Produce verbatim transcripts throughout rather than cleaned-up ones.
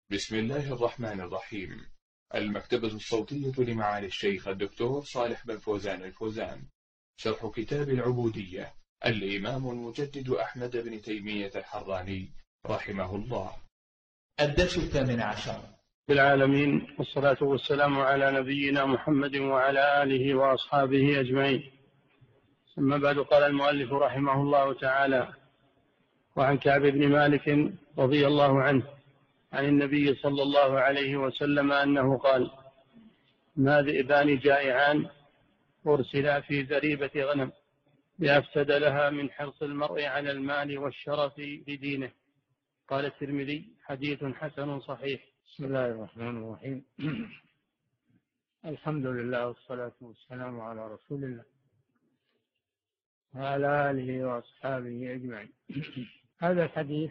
بسم الله الرحمن الرحيم. المكتبة الصوتية لمعالي الشيخ الدكتور صالح بن فوزان الفوزان. شرح كتاب العبودية الإمام المجدد أحمد بن تيمية الحراني رحمه الله. الدرس الثامن عشر. بالعالمين، والصلاة والسلام على نبينا محمد وعلى آله وأصحابه أجمعين. ثم بعد، قال المؤلف رحمه الله تعالى: وعن كعب بن مالك رضي الله عنه عن النبي صلى الله عليه وسلم أنه قال: ما ذئبان جائعان أرسلا في ذريبة غنم لأفسد لها من حرص المرء على المال والشرف بدينه. قال الترمذي: حديث حسن صحيح. بسم الله الرحمن الرحيم. الحمد لله والصلاة والسلام على رسول الله وعلى آله وأصحابه أجمعين. هذا الحديث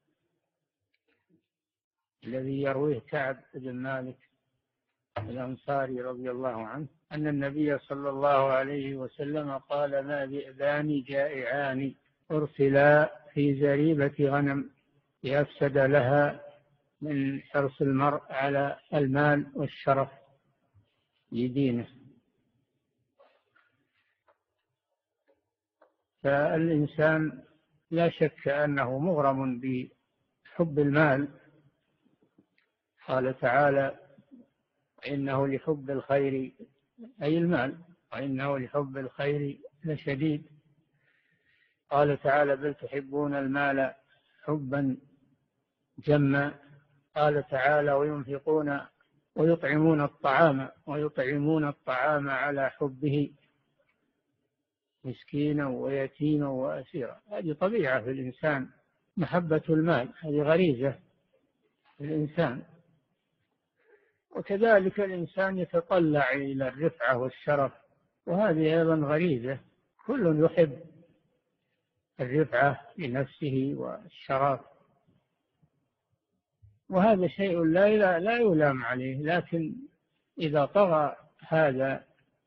الذي يرويه كعب بن مالك الأنصاري رضي الله عنه أن النبي صلى الله عليه وسلم قال: ما ذئبان جائعان أرسلا في زريبة غنم لأفسد لها من حرص المرء على المال والشرف لدينه. فالإنسان لا شك أنه مغرم بحب المال. قال تعالى: إنه لحب الخير، أي المال، وإنه لحب الخير لشديد. قال تعالى: بل تحبون المال حبا جما. قال تعالى: وينفقون ويطعمون الطعام ويطعمون الطعام على حبه مسكينا ويتيما وأسيرا. هذه طبيعة في الإنسان، محبة المال، هذه غريزة في الإنسان. وكذلك الإنسان يتطلع إلى الرفعة والشرف، وهذه أيضا غريزة. كل يحب الرفعة لنفسه والشرف، وهذا شيء لا لا يلام عليه. لكن إذا طغى هذا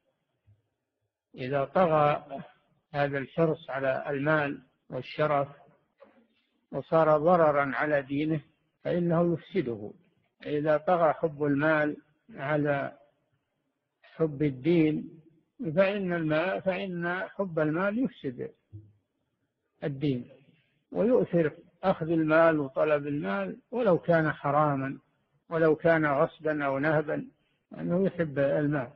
إذا طغى هذا الحرص على المال والشرف وصار ضررا على دينه فإنه يفسده. إذا طغى حب المال على حب الدين فإن المال فإن حب المال يفسد الدين، ويؤثر أخذ المال وطلب المال ولو كان حراما، ولو كان غصبا أو نهبا، أنه يحب المال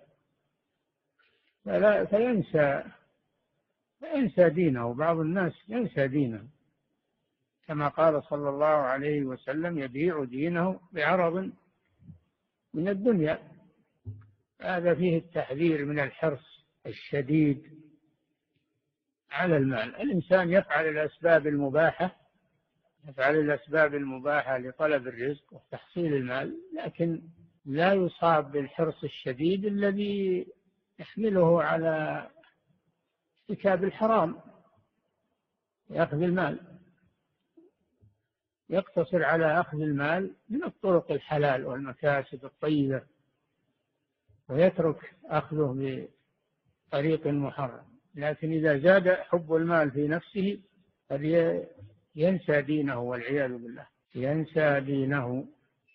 فلا فينسى فينسى دينه. بعض الناس ينسى دينه، كما قال صلى الله عليه وسلم: يبيع دينه بعرض من الدنيا. هذا فيه التحذير من الحرص الشديد على المال. الإنسان يفعل الأسباب المباحة يفعل الأسباب المباحة لطلب الرزق وتحصيل المال، لكن لا يصاب بالحرص الشديد الذي يحمله على ارتكاب الحرام، يأخذ المال، يقتصر على أخذ المال من الطرق الحلال والمكاسب الطيبة، ويترك أخذه بطريق محرم. لكن إذا زاد حب المال في نفسه ينسى دينه، والعياذ بالله، ينسى دينه.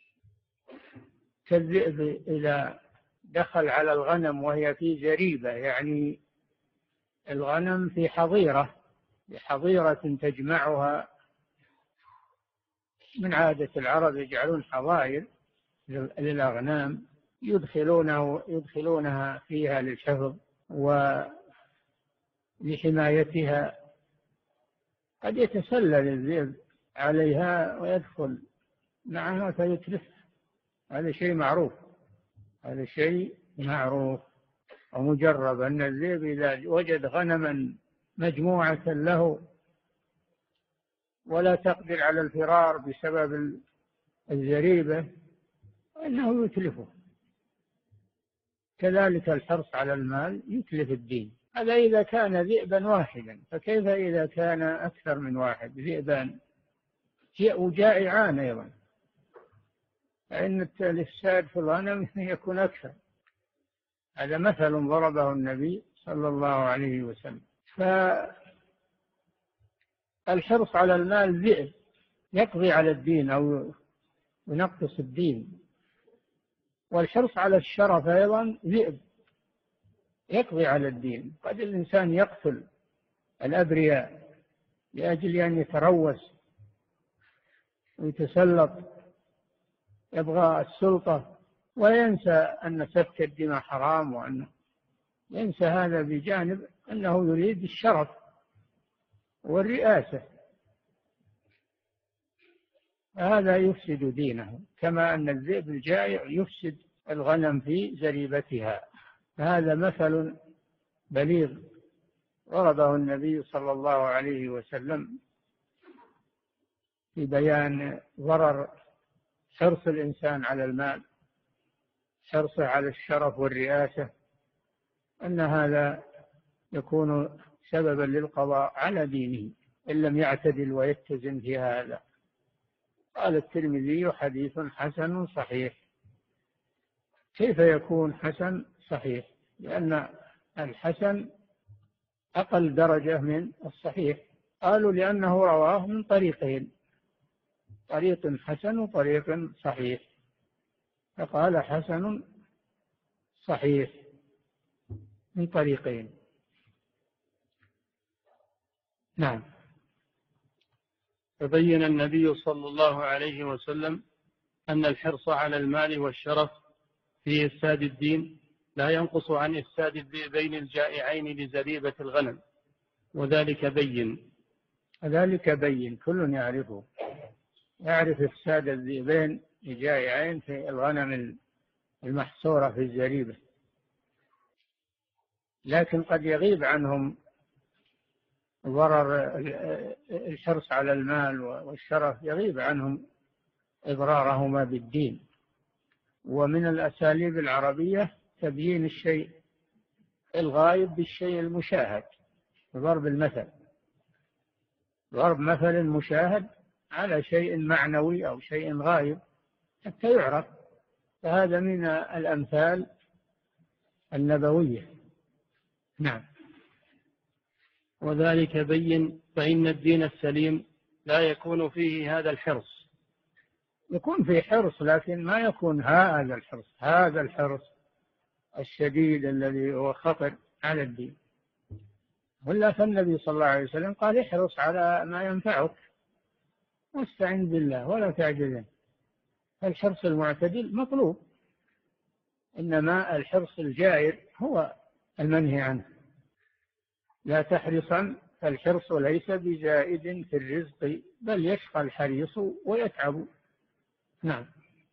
كالذئب إذا دخل على الغنم وهي في زريبة، يعني الغنم في حظيرة بحظيرة تجمعها. من عادة العرب يجعلون حظائر للأغنام يدخلونه يدخلونها فيها للحفظ ولحمايتها. قد يتسلل الذئب عليها ويدخل معها فيتلف. هذا شيء معروف هذا شيء معروف ومجرب أن الذئب إذا وجد غنما مجموعة له ولا تقدر على الفرار بسبب الزريبة فإنه يتلفه. كذلك الحرص على المال يتلف الدين. هذا إذا كان ذئبا واحدا، فكيف إذا كان أكثر من واحد؟ ذئبان وجائعان أيضا، فإن الإفساد في الغنم يكون أكثر. هذا مثل ضربه النبي صلى الله عليه وسلم. فالحرص على المال ذئب يقضي على الدين أو ينقص الدين. والحرص على الشرف أيضا ذئب يقضي على الدين. قد الإنسان يقتل الأبرياء لأجل أن يتروس ويتسلط، يبغى السلطة وينسى أن سفك الدماء حرام، وأنه ينسى هذا بجانب أنه يريد الشرف والرئاسة. هذا يفسد دينه، كما أن الذئب الجائع يفسد الغنم في زريبتها. هذا مثل بليغ ضربه النبي صلى الله عليه وسلم في بيان ضرر حرص الإنسان على المال، حرصه على الشرف والرئاسة، أن هذا يكون سببا للقضاء على دينه إن لم يعتدل ويتزن في هذا. قال الترمذي حديث حسن صحيح. كيف يكون حسن صحيح؟ لأن الحسن أقل درجة من الصحيح. قالوا لأنه رواه من طريقين، طريق حسن وطريق صحيح، فقال حسن صحيح من طريقين. نعم. فبين النبي صلى الله عليه وسلم أن الحرص على المال والشرف في إفساد الدين لا ينقص عن إفساد الذئبين الجائعين لزريبة الغنم، وذلك بين. ذلك بين كل يعرفه، يعرف إفساد الذئبين الجائعين في الغنم المحصورة في الزريبة، لكن قد يغيب عنهم ضرر الحرص على المال والشرف، يغيب عنهم إضرارهما بالدين. ومن الأساليب العربية تبيين الشيء الغائب بالشيء المشاهد، ضرب المثل، ضرب مثل مشاهد على شيء معنوي أو شيء غائب حتى يعرف، فهذا من الأمثال النبوية. نعم. وذلك بين، فإن الدين السليم لا يكون فيه هذا الحرص. يكون فيه حرص لكن ما يكون هذا الحرص، هذا الحرص الشديد الذي هو خطر على الدين. ولا فالنبي صلى الله عليه وسلم قال احرص على ما ينفعك واستعن بالله ولا تعجزن. الحرص المعتدل مطلوب، إنما الحرص الجائر هو المنهي عنه. لا تحرصا، فالحرص ليس بزائد في الرزق بل يشقى الحريص ويتعب. نعم.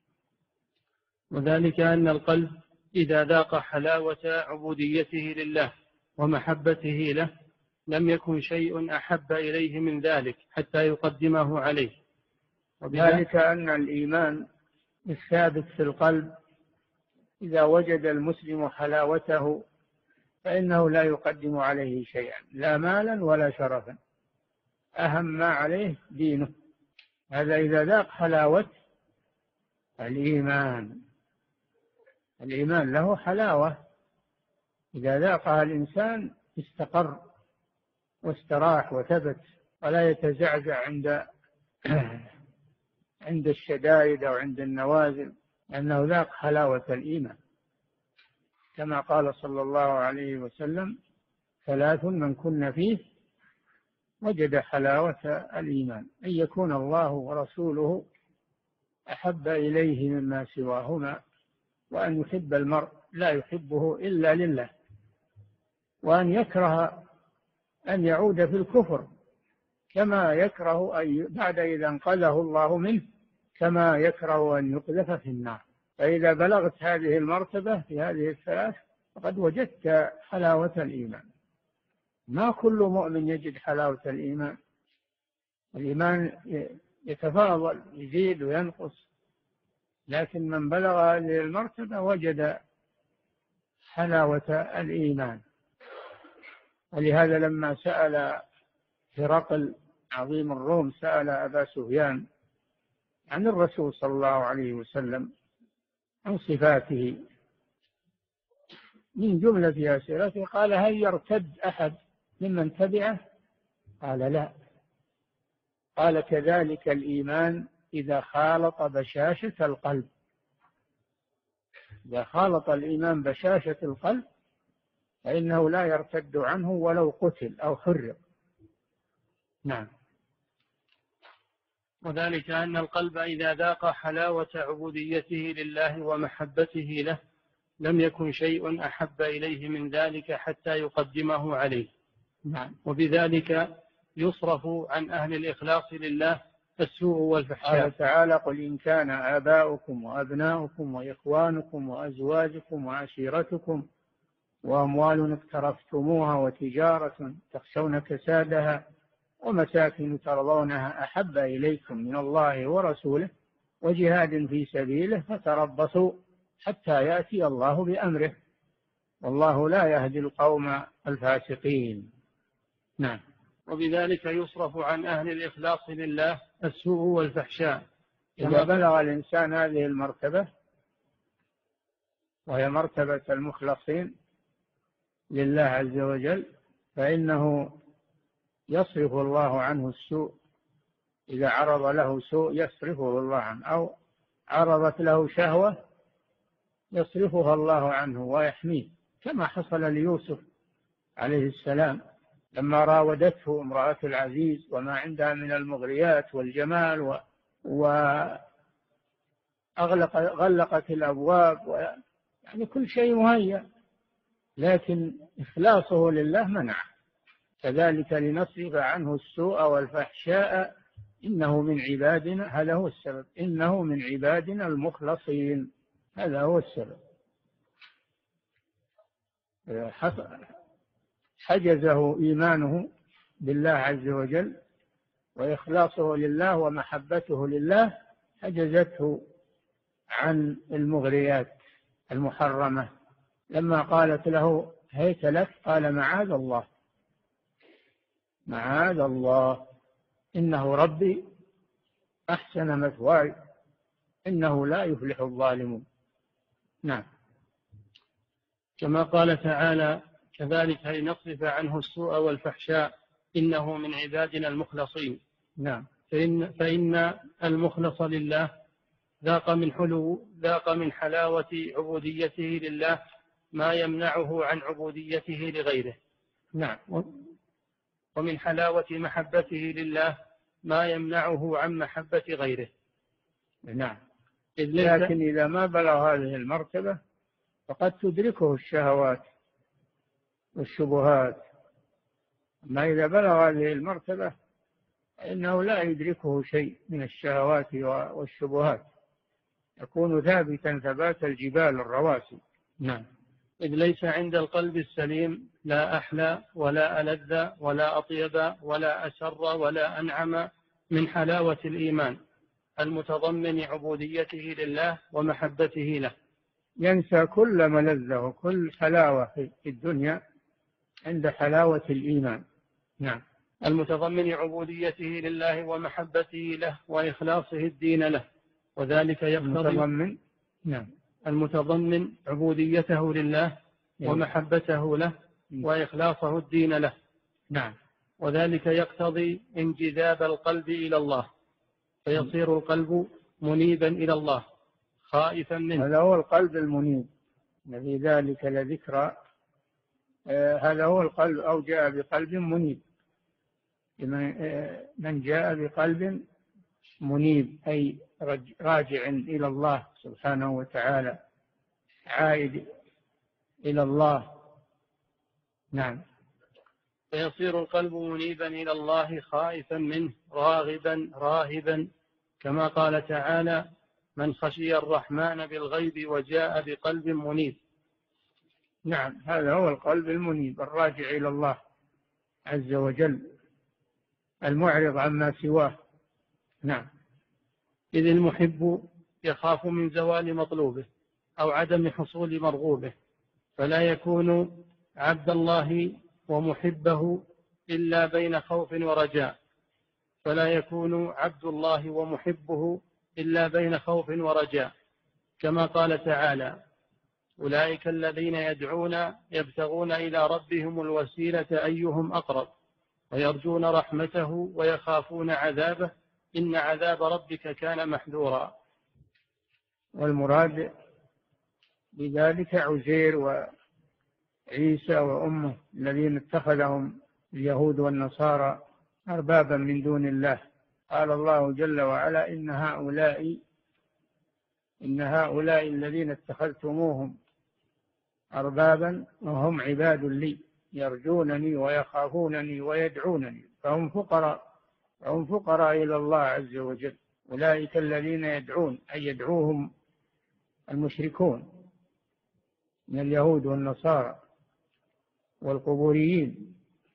وذلك أن القلب إذا ذاق حلاوة عبوديته لله ومحبته له لم يكن شيء أحب إليه من ذلك حتى يقدمه عليه. وذلك أن الإيمان الثابت في القلب إذا وجد المسلم حلاوته فإنه لا يقدم عليه شيئا، لا مالا ولا شرفا، أهم ما عليه دينه. هذا إذا ذاق حلاوة الإيمان. الإيمان له حلاوة، إذا ذاقها الإنسان استقر واستراح وثبت ولا يتزعزع عند عند الشدائد أو عند النوازل، لأنه ذاق حلاوة الإيمان، كما قال صلى الله عليه وسلم ثلاث من كن فيه وجد حلاوة الإيمان: أن يكون الله ورسوله أحب إليه مما سواهما، وأن يحب المرء لا يحبه إلا لله، وأن يكره أن يعود في الكفر كما يكره أن بعد إذا انقذه الله منه، كما يكره أن يقذف في النار. فإذا بلغت هذه المرتبة في هذه الثلاث فقد وجدت حلاوة الإيمان. ما كل مؤمن يجد حلاوة الإيمان، الإيمان يتفاضل يزيد وينقص، لكن من بلغ هذه المرتبة وجد حلاوة الإيمان. ولهذا لما سأل هرقل عظيم الروم سأل أبا سفيان عن الرسول صلى الله عليه وسلم عن صفاته من جملة أسئلته، قال: هل يرتد أحد ممن تبعه؟ قال: لا. قال: كذلك الإيمان إذا خالط بشاشة القلب. إذا خالط الإيمان بشاشة القلب فإنه لا يرتد عنه ولو قتل أو حرق. نعم. وذلك أن القلب إذا ذاق حلاوة عبوديته لله ومحبته له لم يكن شيء أحب إليه من ذلك حتى يقدمه عليه. نعم. وبذلك يصرف عن أهل الإخلاص لله السوء والفحشاء. قال تعالى: قل إن كان آباؤكم وأبناؤكم وإخوانكم وأزواجكم وعشيرتكم وأموال اقترفتموها وتجارة تخشون كسادها ومساكن ترضونها أحب إليكم من الله ورسوله وجهاد في سبيله فتربصوا حتى يأتي الله بأمره والله لا يهدي القوم الفاسقين. نعم. وبذلك يصرف عن أهل الإخلاص لله السوء والفحشاء. إذا بلغ الإنسان هذه المرتبة وهي مرتبة المخلصين لله عز وجل فإنه يصرف الله عنه السوء. إذا عرض له سوء يصرفه الله عنه، أو عرضت له شهوة يصرفها الله عنه ويحميه، كما حصل ليوسف عليه السلام لما راودته امرأة العزيز وما عندها من المغريات والجمال و... وأغلق غلقت الأبواب و... يعني كل شيء مهيأ، لكن إخلاصه لله منع. كذلك لنصرف عنه السوء والفحشاء إنه من عبادنا، هذا هو السبب، إنه من عبادنا المخلصين، هذا هو السبب. حجزه إيمانه بالله عز وجل وإخلاصه لله ومحبته لله حجزته عن المغريات المحرمة. لما قالت له هيت لك قال معاذ الله معاذ الله إنه ربي أحسن مثواي إنه لا يفلح الظالمون. نعم. كما قال تعالى: كذلك لنصرف عنه السوء والفحشاء إنه من عبادنا المخلصين. نعم. فإن, فإن المخلص لله ذاق من حلو ذاق من حلاوة عبوديته لله ما يمنعه عن عبوديته لغيره. نعم. ومن حلاوة محبته لله ما يمنعه عن محبة غيره. نعم. لكن إذا ما بلغ هذه المرتبة فقد تدركه الشهوات والشبهات، ما إذا بلغ هذه المرتبة إنه لا يدركه شيء من الشهوات والشبهات، يكون ثابتا ثبات الجبال الرواسي. نعم. إذ ليس عند القلب السليم لا أحلى ولا ألذ ولا أطيب ولا أسر ولا أنعم من حلاوة الإيمان المتضمن عبوديته لله ومحبته له. ينسى كل ملذة وكل حلاوة في الدنيا عند حلاوة الإيمان. نعم. المتضمن عبوديته لله ومحبته له وإخلاصه الدين له، وذلك يقتضي المتضمن نعم المتضمن عبوديته لله ومحبته له وإخلاصه الدين له. نعم. وذلك يقتضي انجذاب القلب إلى الله فيصير القلب منيبا إلى الله خائفا منه. هذا هو القلب المنيب، في ذلك لذكرى. آه هذا هو القلب، أو جاء بقلب منيب. آه من جاء بقلب منيب أي راجع إلى الله سبحانه وتعالى، عائد إلى الله. نعم. فيصير القلب منيبا إلى الله خائفا منه راغبا راهبا، كما قال تعالى: من خشي الرحمن بالغيب وجاء بقلب منيب. نعم. هذا هو القلب المنيب الراجع إلى الله عز وجل المعرض عما سواه. نعم. إذ المحب يخاف من زوال مطلوبه أو عدم حصول مرغوبه، فلا يكون عبد الله ومحبه إلا بين خوف ورجاء فلا يكون عبد الله ومحبه إلا بين خوف ورجاء، كما قال تعالى: أولئك الذين يدعون يبتغون إلى ربهم الوسيلة أيهم أقرب ويرجون رحمته ويخافون عذابه إن عذاب ربك كان محذورا. والمراد بذلك عزير وعيسى وأمه الذين اتخذهم اليهود والنصارى أربابا من دون الله. قال الله جل وعلا إن هؤلاء إن هؤلاء الذين اتخذتموهم أربابا وهم عباد لي يرجونني ويخافونني ويدعونني فهم فقراء فهم فقراء إلى الله عز وجل. أولئك الذين يدعون أي يدعوهم المشركون من اليهود والنصارى والقبوريين،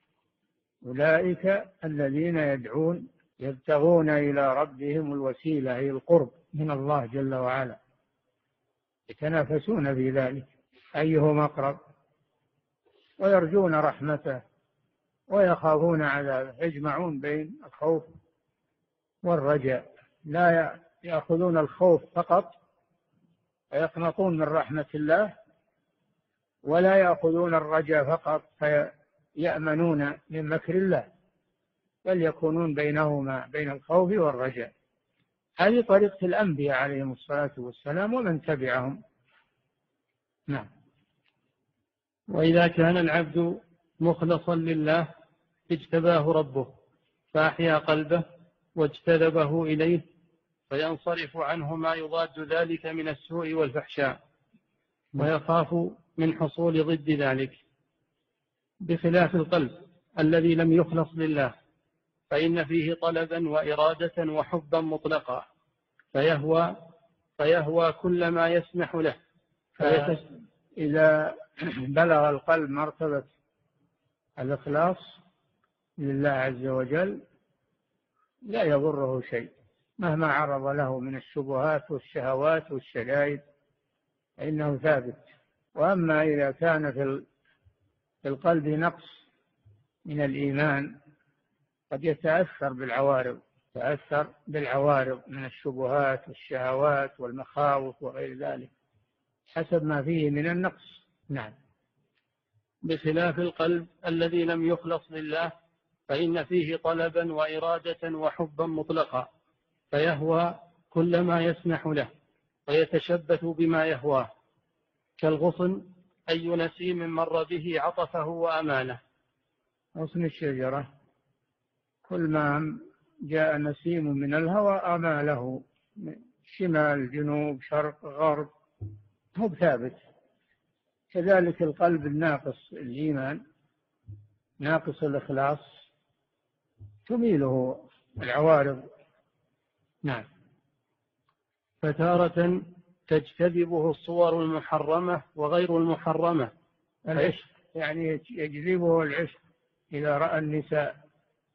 أولئك الذين يدعون يبتغون إلى ربهم الوسيلة أي القرب من الله جل وعلا، يتنافسون في ذلك أيهم أقرب، ويرجون رحمته ويخافون عذابه، يجمعون بين الخوف والرجاء، لا يأخذون الخوف فقط فيقنطون من رحمة الله، ولا يأخذون الرجاء فقط فيأمنون من مكر الله، بل يكونون بينهما بين الخوف والرجاء. هذه طريقة الأنبياء عليهم الصلاة والسلام ومن تبعهم. نعم. وإذا كان العبد مخلصا لله اجتباه ربه فأحيا قلبه واجتذبه إليه، فينصرف عنه ما يضاد ذلك من السوء والفحشاء، ويخاف من حصول ضد ذلك، بخلاف القلب الذي لم يخلص لله، فإن فيه طلبا وإرادة وحبا مطلقا، فيهوى فيهوى كل ما يسمح له. إذا بلغ القلب مرتبة الإخلاص لله عز وجل لا يضره شيء مهما عرض له من الشبهات والشهوات والشدائد، فإنه ثابت. وأما إذا كان في القلب نقص من الإيمان قد يتأثر بالعوارض تأثر بالعوارض من الشبهات والشهوات والمخاوف وغير ذلك حسب ما فيه من النقص. نعم. بخلاف القلب الذي لم يخلص لله، فإن فيه طلبا وإرادة وحبا مطلقا، فيهوى كل ما يسمح له ويتشبث بما يهواه، كالغصن أي نسيم مر به عطفه وأمانه. غصن الشجرة كل ما جاء نسيم من الهوى أماله، شمال جنوب شرق غرب، هو ثابت. كذلك القلب الناقص الإيمان ناقص الإخلاص تميله العوارض. نعم. فتارة تجتذبه الصور المحرمة وغير المحرمة. العشق يعني يجذبه العشق إذا رأى النساء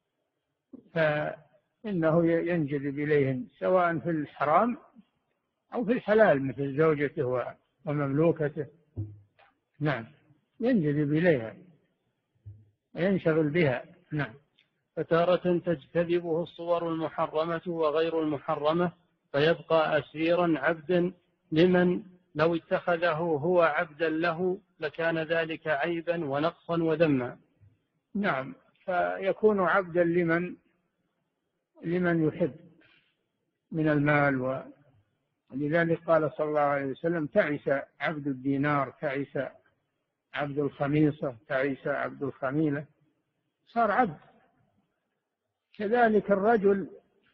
فإنه ينجذب إليهن سواء في الحرام أو في الحلال مثل زوجته ومملوكته. نعم. ينجذب إليها وينشغل بها. نعم. فتارة تجتذبه الصور المحرمة وغير المحرمة، فيبقى أسيرا عبدا لمن لو اتخذه هو عبدا له لكان ذلك عيبا ونقصا وذما. نعم. فيكون عبدا لمن لمن يحب من المال، ولذلك قال صلى الله عليه وسلم تعس عبد الدينار، تعس عبد الخميصة، تعس عبد الخميلة، صار عبد. كذلك الرجل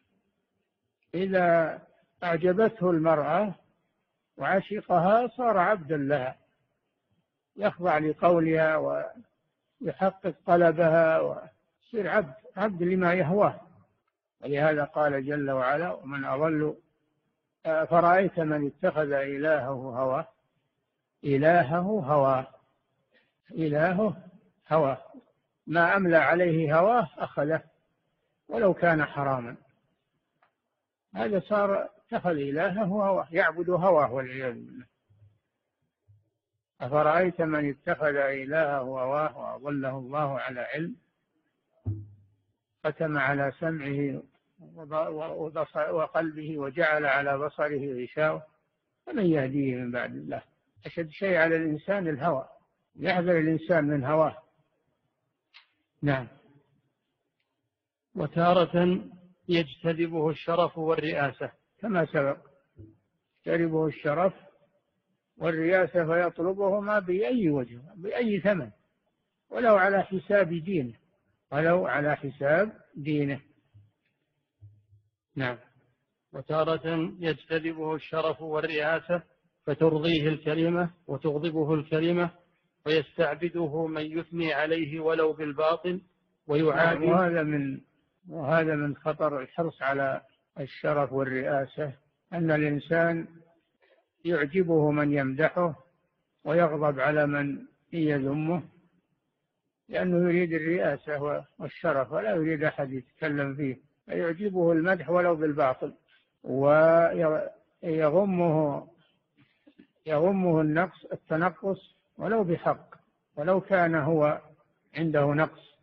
إذا أعجبته المرأة وعشقها صار عبدا لها، يخضع لقولها ويحقق طلبها ويصير عبد عبد لما يهواه. ولهذا قال جل وعلا ومن أضل فرأيت من اتخذ إلهه هواه إلهه هواه إلهه هواه ما أملى عليه هواه أخذه ولو كان حراما. هذا صار اتخذ إلهه هواه يعبد هواه والعياذ بالله. أفرأيت من اتخذ إلهه هواه وأضله الله على علم ختم على سمعه وقلبه وجعل على بصره غشاوة فمن يهديه من بعد الله. أشد شيء على الإنسان الهوى، يحذر الإنسان من هواه. نعم. وتارة يجتذبه الشرف والرئاسة كما سبق، يجتذبه الشرف والرئاسة فيطلبهما بأي وجه بأي ثمن، ولو على حساب دينه ولو على حساب دينه. نعم. وتارة يجتذبه الشرف والرئاسة فترضيه الكلمة وتغضبه الكلمة ويستعبده من يثني عليه ولو بالباطل ويعادي. وهذا من وهذا من خطر الحرص على الشرف والرئاسة، أن الإنسان يعجبه من يمدحه ويغضب على من يذمه، لأنه يريد الرئاسة والشرف ولا يريد أحد يتكلم فيه، فيعجبه المدح ولو بالباطل، ويغمه يغمه النقص التنقص ولو بحق، ولو كان هو عنده نقص.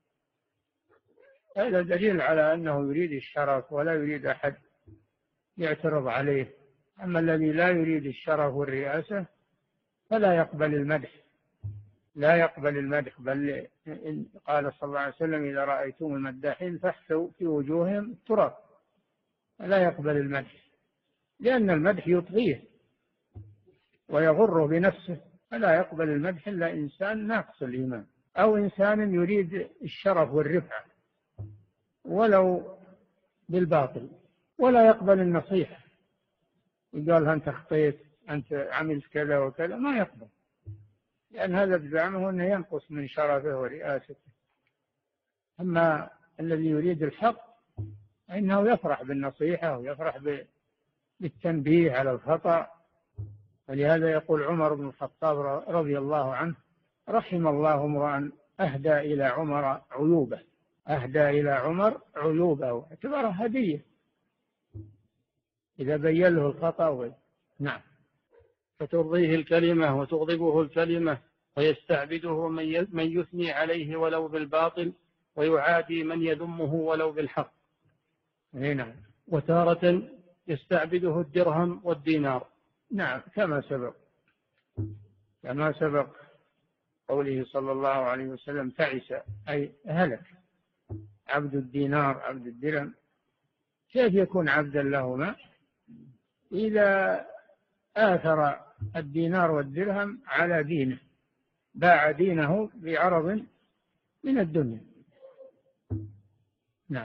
هذا دليل على أنه يريد الشرف ولا يريد أحد يعترض عليه. أما الذي لا يريد الشرف والرئاسة فلا يقبل المدح لا يقبل المدح بل قال صلى الله عليه وسلم: إذا رأيتم المداحين فاحثوا في وجوههم التراب. لا يقبل المدح، لأن المدح يطغيه ويغر بنفسه، فلا يقبل المدح إلا إنسان ناقص الإيمان، أو إنسان يريد الشرف والرفعة ولو بالباطل، ولا يقبل النصيحة. يقال أنت أخطيت، أنت عملت كذا وكذا، ما يقبل، لأن هذا بزعمه أنه ينقص من شرفه ورئاسته. أما الذي يريد الحق فإنه يفرح بالنصيحة ويفرح بالتنبيه على الخطأ. ولهذا يقول عمر بن الخطاب رضي الله عنه: رحم الله امرأ أهدى إلى عمر عيوبه أهدى إلى عمر عيوبه اعتبرها هدية إذا بين له الخطأ. نعم. فترضيه الكلمة وتغضبه الكلمة ويستعبده من يثني عليه ولو بالباطل ويعادي من يذمه ولو بالحق. نعم. وتارة يستعبده الدرهم والدينار. نعم، كما سبق كما سبق قوله صلى الله عليه وسلم: تعس أي هلك عبد الدينار عبد الدرهم. كيف يكون عبدا لهما؟ إذا آثر الدينار والدرهم على دينه، باع دينه بعرض من الدنيا. نعم.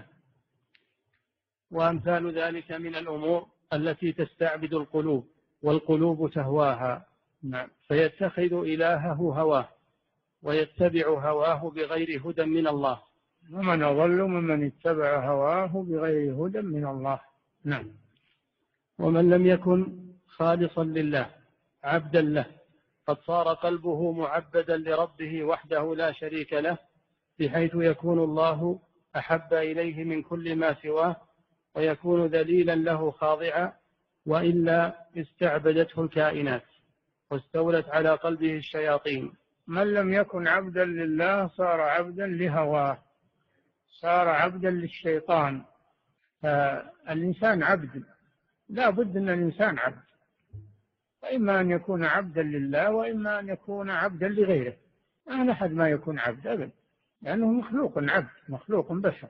وأمثال ذلك من الأمور التي تستعبد القلوب والقلوب تهواها. نعم. فيتخذ إلهه هواه ويتبع هواه بغير هدى من الله، ومن أضل ممن اتبع هواه بغير هدى من الله. نعم. ومن لم يكن خالصا لله عبدا له قد صار قلبه معبدا لربه وحده لا شريك له، بحيث يكون الله أحب إليه من كل ما سواه ويكون ذليلا له خاضعا، وإلا استعبدته الكائنات واستولت على قلبه الشياطين. من لم يكن عبدا لله صار عبدا لهواه، صار عبدا للشيطان. فالإنسان عبد، لا بد أن الإنسان عبد، وإما أن يكون عبدا لله وإما أن يكون عبدا لغيره. ما أحد ما يكون عبد أبدا، لأنه مخلوق عبد، مخلوق بشر.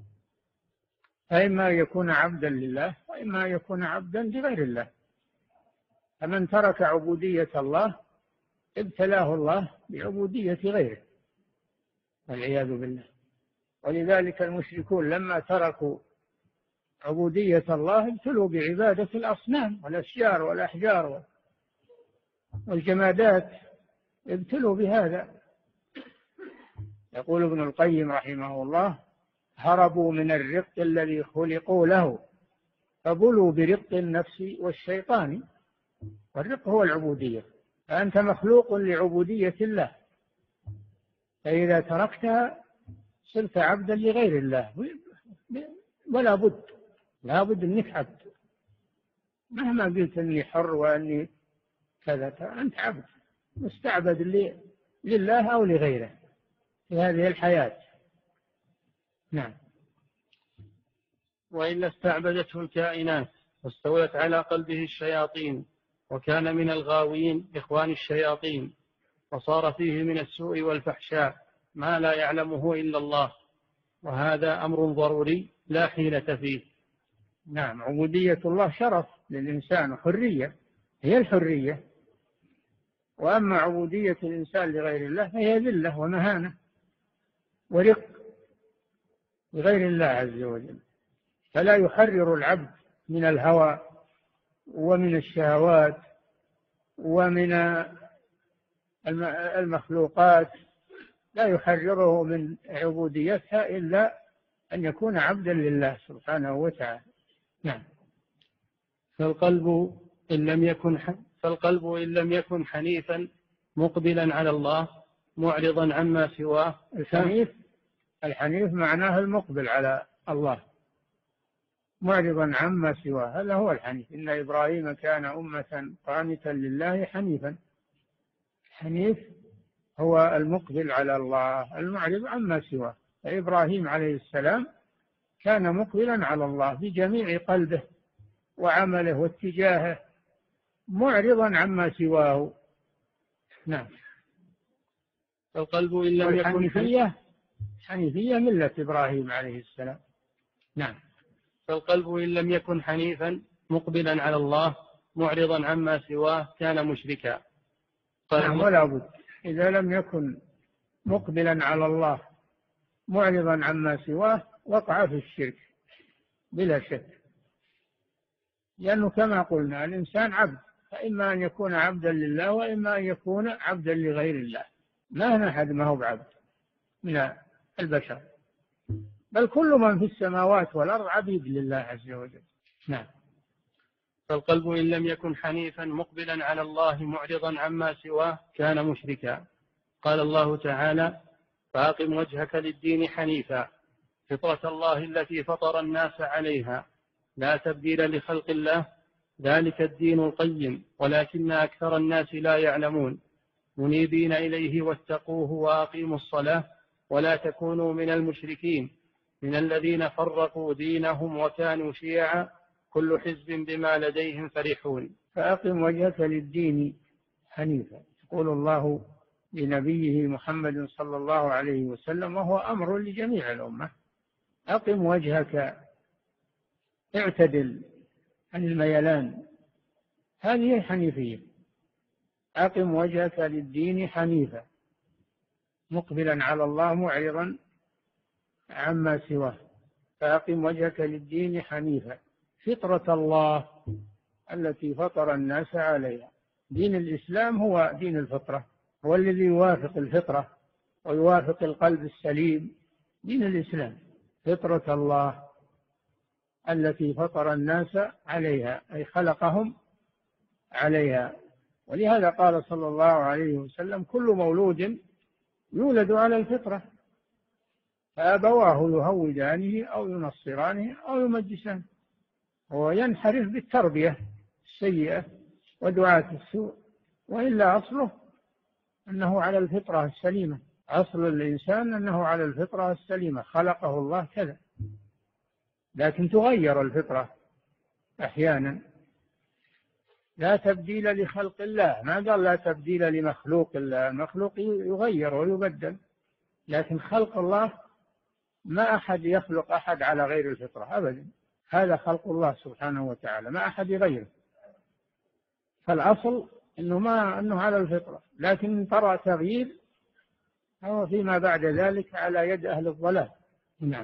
فإما يكون عبدا لله وإما يكون عبدا لغير الله. فمن ترك عبودية الله ابتلاه الله بعبودية غيره والعياذ بالله. ولذلك المشركون لما تركوا عبودية الله ابتلوا بعبادة الأصنام والأشجار والأحجار والجمادات، ابتلوا بهذا. يقول ابن القيم رحمه الله: هربوا من الرق الذي خلقوا له فبلوا برق النفس والشيطان. والرق هو العبودية، فأنت مخلوق لعبودية الله، فإذا تركتها صرت عبدا لغير الله، ولا بد لا بد أنك عبد. مهما قلت أني حر وأني كذا، أنت عبد مستعبد لله أو لغيره في هذه الحياة. نعم. وإلا استعبدته الكائنات واستولت على قلبه الشياطين، وكان من الغاوين إخوان الشياطين، وصار فيه من السوء والفحشاء ما لا يعلمه إلا الله، وهذا أمر ضروري لا حيلة فيه. نعم، عبودية الله شرف للإنسان وحرية، هي الحرية. وأما عبودية الإنسان لغير الله فهي ذلة ومهانة ورق لغير الله عز وجل. فلا يحرر العبد من الهوى ومن الشهوات ومن المخلوقات، لا يحرره من عبوديتها إلا أن يكون عبدا لله سبحانه وتعالى. نعم. فالقلب إن لم يكن فالقلب إن لم يكن حنيفا مقبلا على الله معرضا عما سواه. الحنيف الحنيف معناه المقبل على الله معرضا عما سواه، هذا هو الحنيف. إن إبراهيم كان أمة قانتا لله حنيفا. الحنيف هو المقبل على الله المعرض عما سواه. فإبراهيم عليه السلام كان مقبلا على الله بجميع قلبه وعمله واتجاهه معرضا عما سواه. نعم. فالقلب إن لم يكن حنيفية حنيفية ملة إبراهيم عليه السلام. نعم. فالقلب إن لم يكن حنيفا مقبلا على الله معرضا عما سواه كان مشركا. نعم، ولا بد إذا لم يكن مقبلا على الله معرضا عما سواه وقع في الشرك بلا شك، لأنه كما قلنا الإنسان عبد، فإما أن يكون عبدا لله وإما أن يكون عبدا لغير الله. ما أحد ما هو بعبد من البشر، بل كل من في السماوات والأرض عبيد لله عز وجل. نعم. فالقلب إن لم يكن حنيفا مقبلا على الله معرضا عما سواه كان مشركا. قال الله تعالى: فأقم وجهك للدين حنيفا فطرة الله التي فطر الناس عليها لا تبديل لخلق الله ذلك الدين القيم ولكن أكثر الناس لا يعلمون منيبين إليه واتقوه وأقيموا الصلاة ولا تكونوا من المشركين من الذين فرقوا دينهم وكانوا شيعا كل حزب بما لديهم فرحون. فأقم وجهك للدين حنيفا يقول الله لنبيه محمد صلى الله عليه وسلم، وهو أمر لجميع الأمة. أقم وجهك، اعتدل عن الميلان، هذه الحنيفية. أقم وجهك للدين حنيفا مقبلا على الله معرضا عما سواه. فأقم وجهك للدين حنيفا فطرة الله التي فطر الناس عليها. دين الإسلام هو دين الفطرة، هو الذي يوافق الفطرة ويوافق القلب السليم. دين الإسلام فطرة الله التي فطر الناس عليها، أي خلقهم عليها. ولهذا قال صلى الله عليه وسلم: كل مولود يولد على الفطرة فأبواه يهودانه أو ينصرانه أو يمجسانه. هو ينحرف بالتربية السيئة ودعاة السوء، وإلا أصله أنه على الفطرة السليمة. أصل الإنسان أنه على الفطرة السليمة، خلقه الله كذا، لكن تغير الفطرة أحيانا. لا تبديل لخلق الله، ما قال لا تبديل لمخلوق الله، المخلوق يغير ويبدل، لكن خلق الله ما أحد يخلق أحد على غير الفطرة أبدا. هذا خلق الله سبحانه وتعالى، ما أحد يغيره. فالأصل أنه ما أنه على الفطرة، لكن ترى تغيير هو فيما بعد ذلك على يد أهل الضلال. نعم.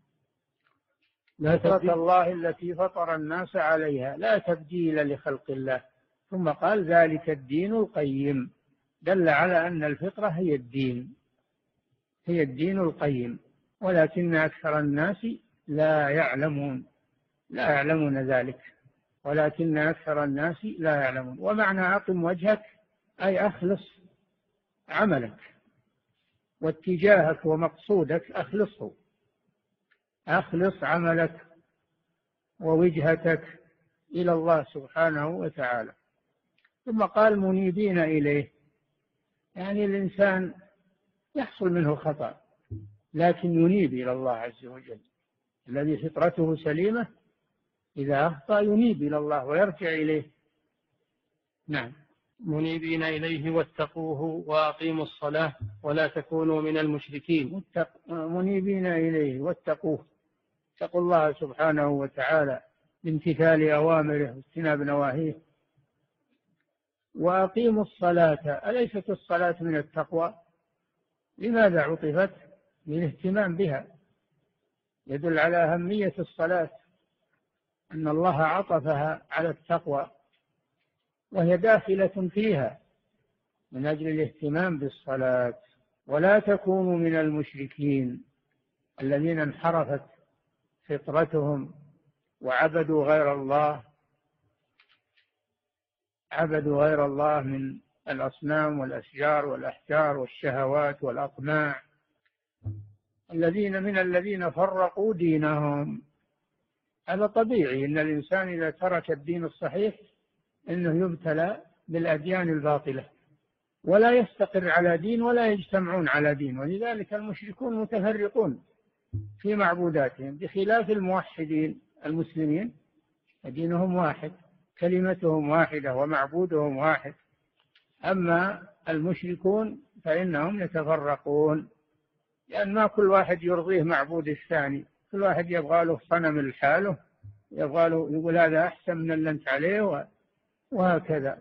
فطرة الله التي فطر الناس عليها لا تبديل لخلق الله. ثم قال: ذلك الدين القيم، دل على أن الفطرة هي الدين، هي الدين القيم، ولكن أكثر الناس لا يعلمون لا يعلمون ذلك، ولكن أكثر الناس لا يعلمون. ومعنى أقم وجهك أي أخلص عملك واتجاهك ومقصودك، أخلصه، أخلص عملك ووجهتك إلى الله سبحانه وتعالى. ثم قال: منيبين إليه، يعني الإنسان يحصل منه خطأ لكن ينيب إلى الله عز وجل. الذي فطرته سليمة إذا أخطأ ينيب إلى الله ويرجع إليه. نعم. منيبين إليه واتقوه وأقيموا الصلاة ولا تكونوا من المشركين. منيبين إليه واتقوه، اتقوا الله سبحانه وتعالى بامتثال أوامره واجتناب نواهيه. وأقيموا الصلاة، أليست الصلاة من التقوى؟ لماذا عطفت؟ للاهتمام بها، يدل على أهمية الصلاة، أن الله عطفها على التقوى وهي داخلة فيها من أجل الاهتمام بالصلاة. ولا تكونوا من المشركين الذين انحرفت فطرتهم وعبدوا غير الله، عبدوا غير الله من الأصنام والأشجار والأحجار والشهوات والأطماع، الذين من الذين فرقوا دينهم. هذا طبيعي، إن الإنسان إذا ترك الدين الصحيح إنه يبتلى بالأديان الباطلة، ولا يستقر على دين ولا يجتمعون على دين. ولذلك المشركون متفرقون في معبوداتهم، بخلاف الموحدين المسلمين دينهم واحد، كلمتهم واحدة ومعبودهم واحد. أما المشركون فإنهم يتفرقون، لأن ما كل واحد يرضيه معبود الثاني، كل واحد يبغى له صنم لحاله، يبغى له يقول هذا أحسن من اللي أنت عليه، وهكذا.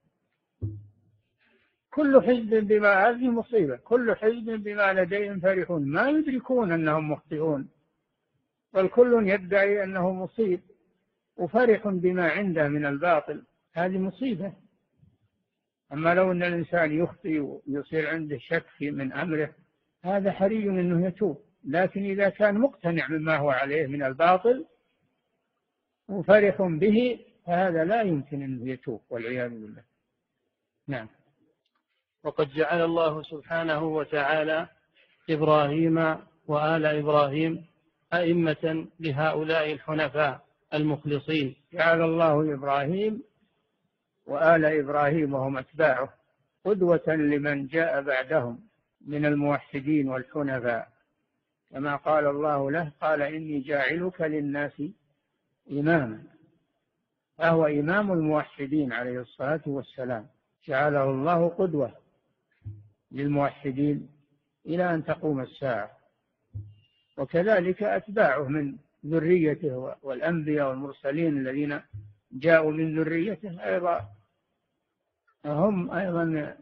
كل حزب بما، هذه مصيبة، كل حزب بما لديهم فرحون، ما يدركون أنهم مخطئون، بل كل يدعي أنه مصيب وفرح بما عنده من الباطل. هذه مصيبة. أما لو أن الإنسان يخطئ ويصير عنده شك من أمره، هذا حري أنه يتوب. لكن إذا كان مقتنع مما هو عليه من الباطل وفرح به، فهذا لا يمكن أنه يتوب والعياذ بالله. نعم. وقد جعل الله سبحانه وتعالى إبراهيم وآل إبراهيم أئمة لهؤلاء الحنفاء المخلصين. جعل الله إبراهيم وآل إبراهيم وهم أتباعه قدوة لمن جاء بعدهم من الموحدين والحنفاء، كما قال الله له: قال إني جاعلك للناس إماما. فهو إمام الموحدين عليه الصلاة والسلام، جعله الله قدوة للموحدين إلى أن تقوم الساعة. وكذلك أتباعه من ذريته والأنبياء والمرسلين الذين جاءوا من ذريته أيضا هم أيضا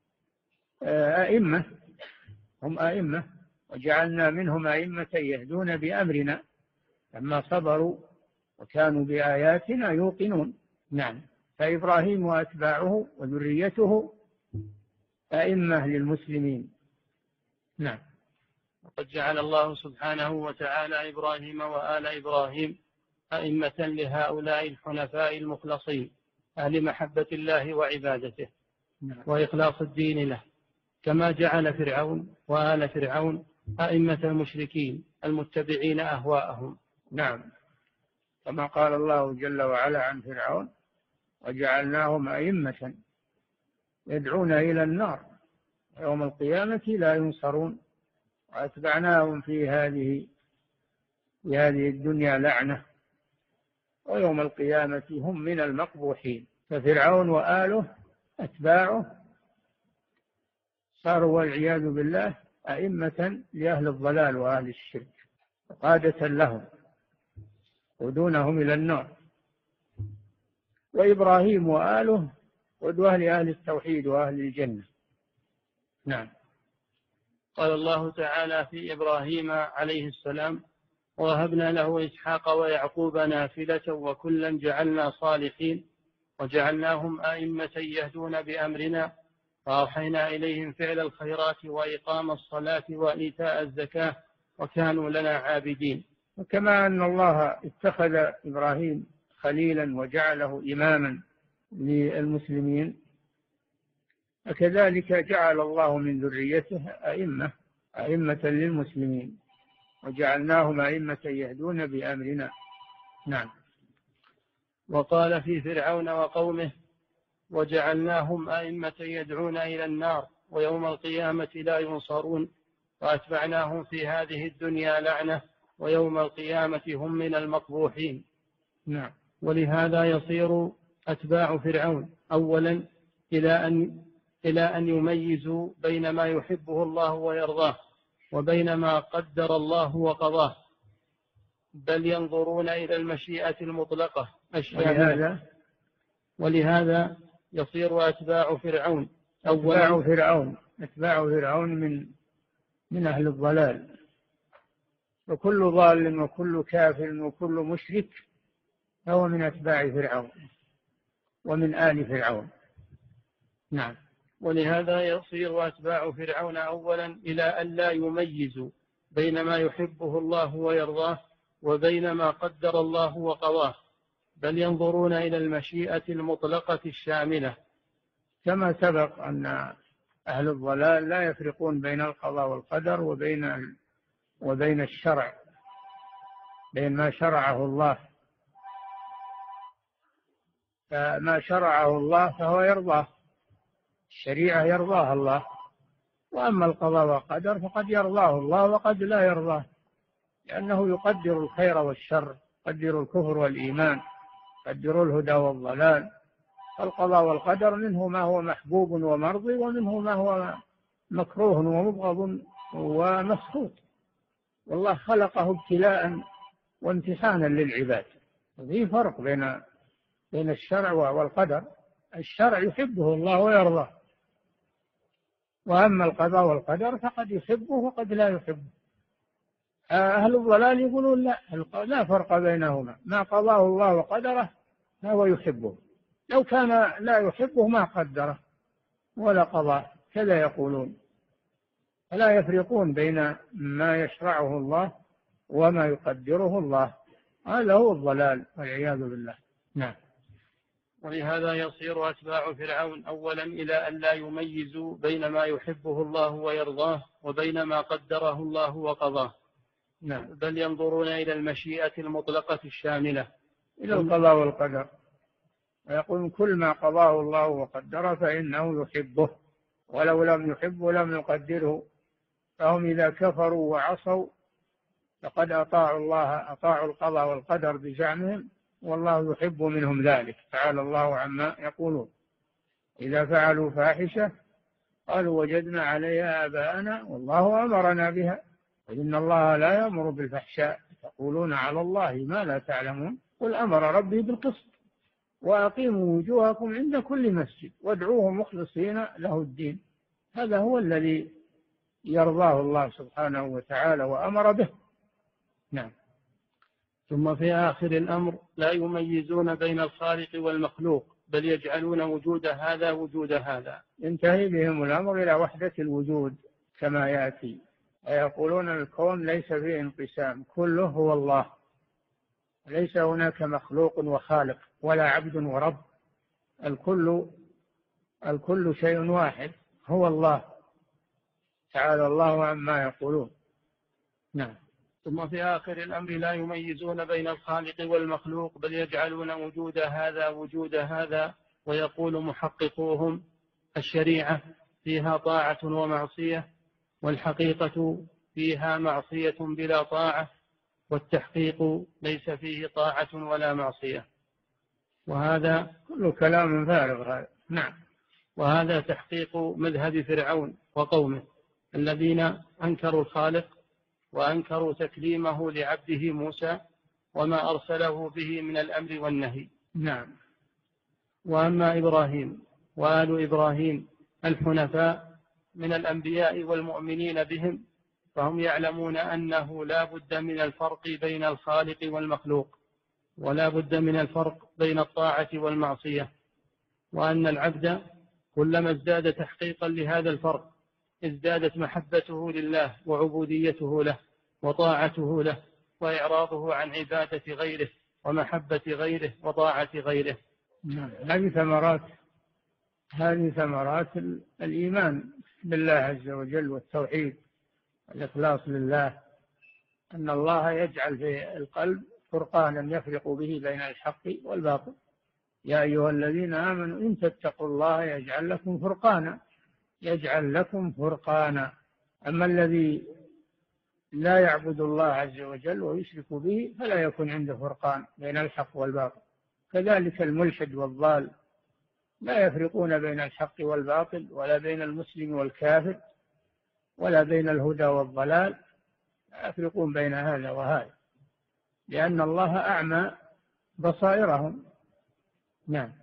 أئمة، هم أئمة، وجعلنا منهم أئمة يهدون بأمرنا لما صبروا وكانوا بآياتنا يوقنون. نعم. فإبراهيم وأتباعه وذريته أئمة للمسلمين. نعم. وقد جعل الله سبحانه وتعالى إبراهيم وآل إبراهيم أئمة لهؤلاء الحنفاء المخلصين أهل محبة الله وعبادته وإخلاص الدين له، كما جعل فرعون وآل فرعون أئمة المشركين المتبعين أهواءهم. نعم. كما قال الله جل وعلا عن فرعون: وجعلناهم أئمة يدعون إلى النار يوم القيامة لا ينصرون وأتبعناهم في هذه في هذه الدنيا لعنة ويوم القيامة هم من المقبوحين. ففرعون وآله أتباعه صاروا والعياذ بالله أئمة لأهل الضلال وأهل الشرك، قادة لهم ودونهم إلى النار. وإبراهيم وآله قدوة لأهل التوحيد وأهل الجنة. نعم. قال الله تعالى في إبراهيم عليه السلام: ووهبنا له إسحاق ويعقوب نافلة وكلا جعلنا صالحين وجعلناهم أئمة يهدون بأمرنا وأوحينا إليهم فعل الخيرات وإقام الصلاة وإيتاء الزكاة وكانوا لنا عابدين. وكما أن الله اتخذ إبراهيم خليلا وجعله إماما للمسلمين، وكذلك جعل الله من ذريته أئمة أئمة للمسلمين وجعلناهم أئمة يهدون بأمرنا. نعم. وقال في فرعون وقومه: وجعلناهم أئمة يدعون إلى النار ويوم القيامة لا ينصرون وأتبعناهم في هذه الدنيا لعنة ويوم القيامة هم من المقبوحين. نعم. ولهذا يصير أتباع فرعون أولا إلى أن إلى أن يميزوا بين ما يحبه الله ويرضاه وبين ما قدر الله وقضاه، بل ينظرون إلى المشيئة المطلقة الشاملة. ولهذا يصير أتباع فرعون أتباع فرعون أتباع فرعون من من أهل الضلال، وكل ضال وكل كافر وكل مشرك هو من أتباع فرعون ومن آل فرعون. نعم. ولهذا يصير أتباع فرعون أولا إلى أن لا يميزوا بين ما يحبه الله ويرضاه وبين ما قدر الله وقضاه، بل ينظرون إلى المشيئة المطلقة الشاملة، كما سبق أن أهل الضلال لا يفرقون بين القضاء والقدر وبين وبين الشرع، بين ما شرعه الله، فما شرعه الله فهو يرضاه، الشريعة يرضاها الله، وأما القضاء والقدر فقد يرضاه الله وقد لا يرضاه، لأنه يقدر الخير والشر، يقدر الكفر والإيمان، يقدر الهدى والضلال. القضاء والقدر منه ما هو محبوب ومرضي، ومنه ما هو مكروه ومبغض ومسخوط، والله خلقه ابتلاء وامتحانا للعباد. في فرق بين بين الشرع والقدر. الشرع يحبه الله ويرضاه، وأما القضاء والقدر فقد يحبه وقد لا يحبه. أهل الضلال يقولون لا لا فرق بينهما، ما قضاه الله وقدره فهو يحبه، لو كان لا يحبه ما قدره ولا قضاه، كذا يقولون، فلا يفرقون بين ما يشرعه الله وما يقدره الله. هذا هو الضلال والعياذ بالله. نعم. ولهذا يصير أتباع فرعون أولا إلى أن لا يميزوا بين ما يحبه الله ويرضاه وبين ما قدره الله وقضاه، نعم. بل ينظرون إلى المشيئة المطلقة الشاملة، إلى القضاء والقدر، ويقول كل ما قضاه الله وقدره فإنه يحبه، ولو لم يحبه لم يقدره، فهم إذا كفروا وعصوا فقد أطاعوا الله، أطاعوا القضاء والقدر بزعمهم، والله يحب منهم ذلك، تعالى الله عما يقولون. إذا فعلوا فاحشة قالوا وجدنا عليها آباءنا والله أمرنا بها، وإن الله لا يأمر بالفحشاء تقولون على الله ما لا تعلمون، قل أمر ربي بالقسط وأقيموا وجوهكم عند كل مسجد وادعوه مخلصين له الدين. هذا هو الذي يرضاه الله سبحانه وتعالى وأمر به. نعم. ثم في آخر الأمر لا يميزون بين الخالق والمخلوق، بل يجعلون وجود هذا وجود هذا. ينتهي بهم الأمر إلى وحدة الوجود كما يأتي، ويقولون الكون ليس فيه انقسام، كله هو الله، ليس هناك مخلوق وخالق ولا عبد ورب، الكل الكل شيء واحد هو الله، تعالى الله عما يقولون. نعم. ثم في آخر الأمر لا يميزون بين الخالق والمخلوق، بل يجعلون وجود هذا وجود هذا، ويقول محققوهم الشريعة فيها طاعة ومعصية، والحقيقة فيها معصية بلا طاعة، والتحقيق ليس فيه طاعة ولا معصية. وهذا كل كلام فارغ هذا. نعم. وهذا تحقيق مذهب فرعون وقومه الذين أنكروا الخالق وأنكروا تكليمه لعبده موسى وما أرسله به من الأمر والنهي. نعم. وأما إبراهيم وآل إبراهيم الحنفاء من الأنبياء والمؤمنين بهم، فهم يعلمون أنه لا بد من الفرق بين الخالق والمخلوق، ولا بد من الفرق بين الطاعة والمعصية، وأن العبد كلما ازداد تحقيقا لهذا الفرق ازدادت محبته لله وعبوديته له وطاعته له وإعراضه عن عبادة غيره ومحبة غيره وطاعة غيره. هذه ثمرات هذه ثمرات الإيمان بالله عز وجل والتوحيد، الإخلاص لله، أن الله يجعل في القلب فرقانا يفرق به بين الحق والباطل. يا أيها الذين آمنوا إن تتقوا الله يجعل لكم فرقانا يجعل لكم فرقانا. أما الذي لا يعبد الله عز وجل ويشرك به فلا يكون عنده فرقان بين الحق والباطل. كذلك الملحد والضال لا يفرقون بين الحق والباطل ولا بين المسلم والكافر ولا بين الهدى والضلال، لا يفرقون بين هذا وهذا، لأن الله أعمى بصائرهم. نعم.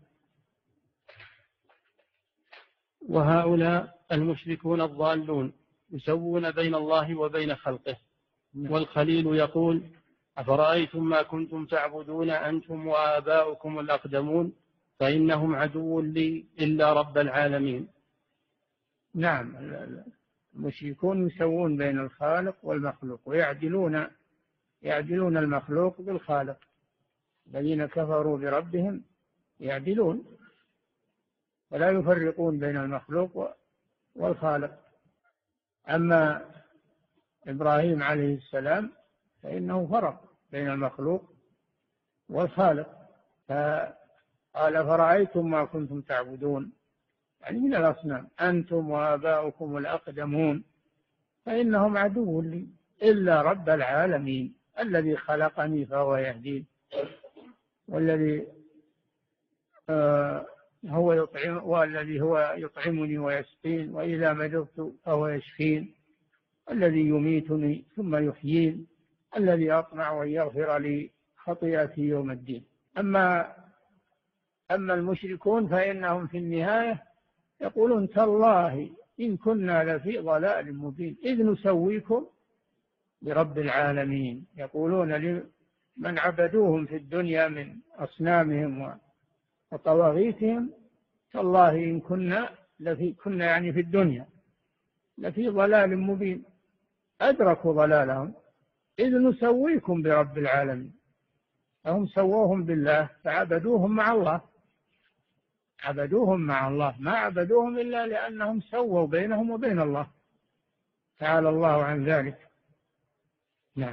وهؤلاء المشركون الضالون يسوون بين الله وبين خلقه. والخليل يقول: أفرأيتم ما كنتم تعبدون أنتم وآباؤكم الأقدمون فإنهم عدو لي إلا رب العالمين. نعم، المشركون يسوون بين الخالق والمخلوق ويعدلون يعدلون المخلوق بالخالق. الذين كفروا بربهم يعدلون ولا يفرقون بين المخلوق والخالق. أما إبراهيم عليه السلام فإنه فرق بين المخلوق والخالق، فقال: فرأيتم ما كنتم تعبدون، يعني من الأصنام، أنتم وآباؤكم الأقدمون فإنهم عدو لي إلا رب العالمين الذي خلقني فهو يهدين، والذي آه هو يطعم والذي هو يطعمني ويسقين، وإذا مرضت فهو يشفين، الذي يميتني ثم يحيين، الذي أطمع أن يغفر لي خطيئتي يوم الدين. أما أما المشركون فإنهم في النهاية يقولون: تالله إن كنا لفي ضلال مبين إذ نسويكم برب العالمين. يقولون لمن عبدوهم في الدنيا من أصنامهم وطواغيتهم: تالله إن كنا لفي كنا يعني في الدنيا لفي ضلال مبين، أدركوا ضلالهم، إذ نسويكم برب العالمين. فهم سووهم بالله فعبدوهم مع الله، عبدوهم مع الله، ما عبدوهم إلا لأنهم سووا بينهم وبين الله، تعالى الله عن ذلك. نعم.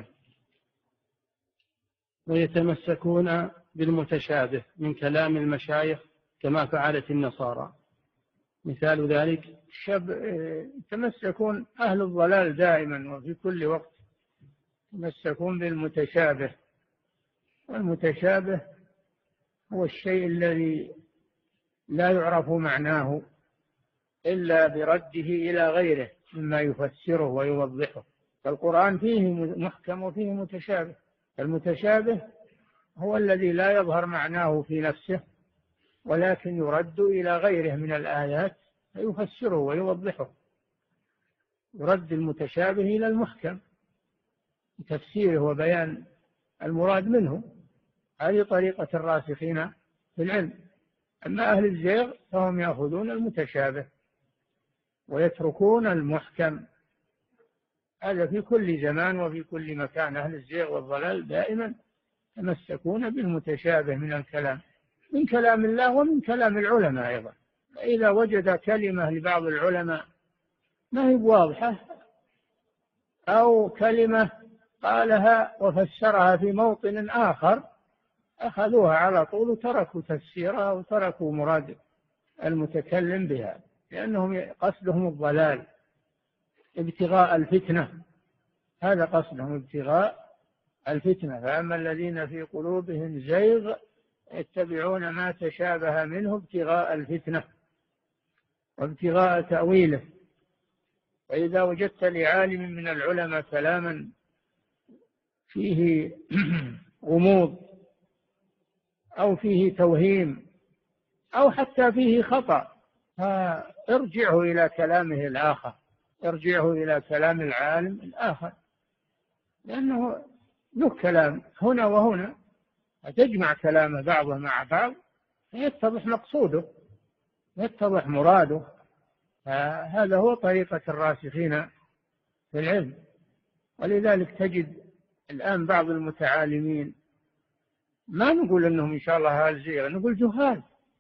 ويتمسكون بالمتشابه من كلام المشايخ كما فعلت النصارى. مثال ذلك: شب... يتمسكون أهل الضلال دائما وفي كل وقت يتمسكون بالمتشابه، والمتشابه هو الشيء الذي لا يعرف معناه إلا برده إلى غيره مما يفسره ويوضحه. فالقرآن فيه محكم وفيه متشابه. المتشابه هو الذي لا يظهر معناه في نفسه ولكن يرد إلى غيره من الآيات فيفسره ويوضحه. يرد المتشابه إلى المحكم بتفسيره وبيان المراد منه. هذه طريقة الراسخين في العلم. أما أهل الزيغ فهم يأخذون المتشابه ويتركون المحكم. هذا في كل زمان وفي كل مكان. أهل الزيغ والضلال دائما يتمسكون بالمتشابه من الكلام، من كلام الله ومن كلام العلماء أيضا. إذا وجد كلمة لبعض العلماء ما هي واضحة أو كلمة قالها وفسرها في موطن آخر أخذوها على طول وتركوا تفسيرها وتركوا مراد المتكلم بها، لأنهم قصدهم الضلال ابتغاء الفتنة. هذا قصدهم، ابتغاء الفتنة. فأما الذين في قلوبهم زيغ يتبعون ما تشابه منه ابتغاء الفتنة وابتغاء تأويله. وإذا وجدت لعالم من العلماء كلاما فيه غموض أو فيه توهيم أو حتى فيه خطأ فارجعه إلى كلامه الآخر، ارجعه إلى كلام العالم الآخر، لأنه له كلام هنا وهنا، تجمع كلام بعضه مع بعض يتضح مقصوده يتضح مراده. هذا هو طريقة الراسخين في العلم. ولذلك تجد الآن بعض المتعالمين ما نقول أنهم إن شاء الله هالزيغ، نقول جهال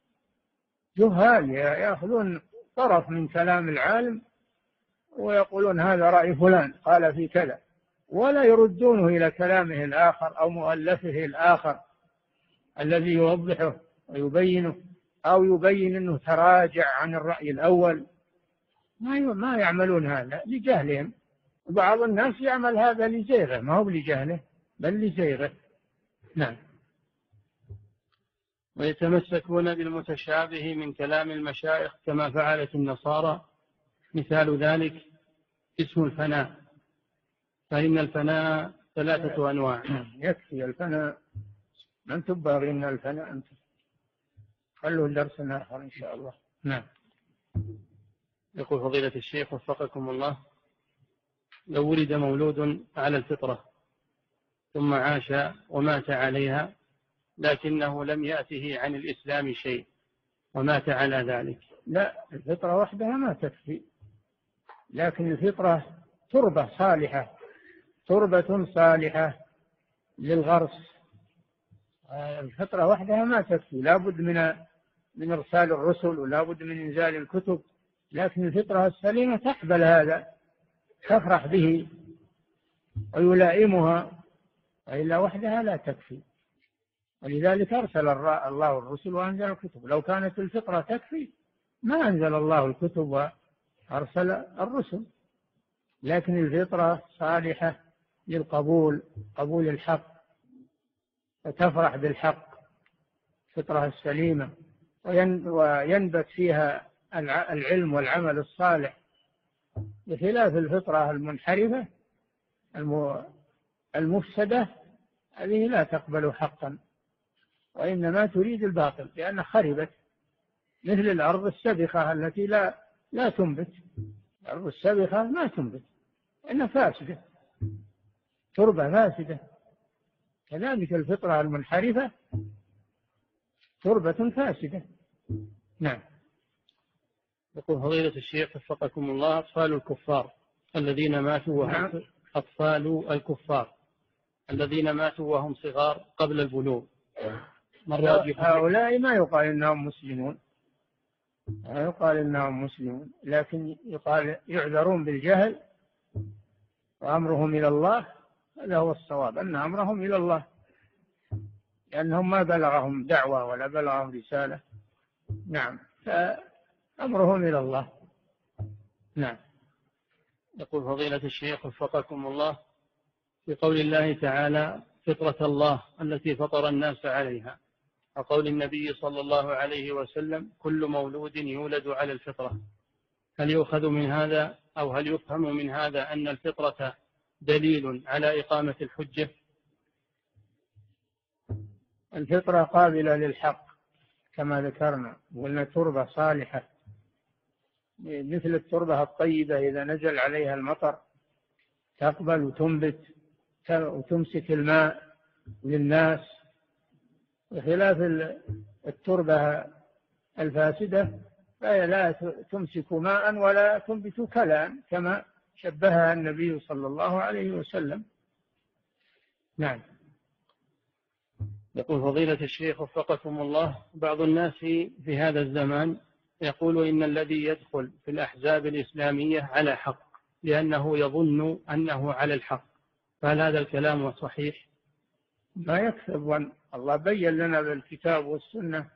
جهال يأخذون طرف من كلام العالم ويقولون هذا رأي فلان قال في كذا، ولا يردونه إلى كلامه الآخر أو مؤلفه الآخر الذي يوضحه ويبينه أو يبين أنه تراجع عن الرأي الأول. ما ما يعملون هذا لجهلهم. بعض الناس يعمل هذا لزيغه، ما هو لجهله بل لزيغه. نعم. ويتمسكون بالمتشابه من كلام المشايخ كما فعلت النصارى. مثال ذلك اسم الفناء، فإن الفناء ثلاثة أنواع. يكفي الفناء، من تبغي لنا الفناء أنت، خلوا درس آخر إن شاء الله. نعم. يقول فضيلة الشيخ وفقكم الله: لو ولد مولود على الفطرة ثم عاش ومات عليها لكنه لم يأته عن الإسلام شيء ومات على ذلك، لا، الفطرة وحدها ما تكفي، لكن الفطرة تربة صالحة، تربة صالحة للغرس. الفطرة وحدها ما تكفي، لا بد من من إرسال الرسل ولا بد من إنزال الكتب، لكن الفطرة السليمة تقبل هذا، تفرح به ويلائمها، وإلا وحدها لا تكفي. ولذلك أرسل الله الرسل وأنزل الكتب. لو كانت الفطرة تكفي ما أنزل الله الكتب وأرسل الرسل، لكن الفطرة صالحة للقبول، قبول الحق، وتفرح بالحق، الفطرة السليمة، وينبت فيها العلم والعمل الصالح، بخلاف الفطرة المنحرفة المفسدة، هذه لا تقبل حقا وإنما تريد الباطل لأنها خربت، مثل الأرض السبخة التي لا لا تنبت. الأرض السبخة ما تنبت، إنها فاسدة، تربة فاسدة. كذلك الفطرة المنحرفة تربة فاسدة. نعم. يقول فضيلة الشيخ وفقكم الله: أطفال الكفار الذين ماتوا وهم نعم. أطفال الكفار الذين ماتوا وهم صغار قبل البلوغ، هؤلاء ما يقال إنهم مسلمون، ما يقال إنهم مسلمون، لكن يقال يعذرون بالجهل وأمرهم إلى الله. هذا هو الصواب، أن أمرهم إلى الله، لأنهم ما بلغهم دعوة ولا بلغهم رسالة. نعم، فأمرهم إلى الله. نعم. يقول فضيلة الشيخ وفقكم الله: في قول الله تعالى: فطرة الله التي فطر الناس عليها، وقول النبي صلى الله عليه وسلم: كل مولود يولد على الفطرة، هل يؤخذ من هذا أو هل يفهم من هذا أن الفطرة دليل على إقامة الحجة؟ الفطرة قابلة للحق كما ذكرنا، وقلنا تربة صالحة مثل التربة الطيبة، إذا نزل عليها المطر تقبل وتنبت وتمسك الماء للناس، بخلاف التربة الفاسدة فهي لا تمسك ماء ولا تنبت كلام، كما شبهها النبي صلى الله عليه وسلم. نعم. يقول فضيلة الشيخ وفقكم الله: بعض الناس في هذا الزمان يقول إن الذي يدخل في الأحزاب الإسلامية على حق لأنه يظن أنه على الحق، فهل هذا الكلام صحيح؟ ما يكذب، الله بين لنا بالكتاب والسنة،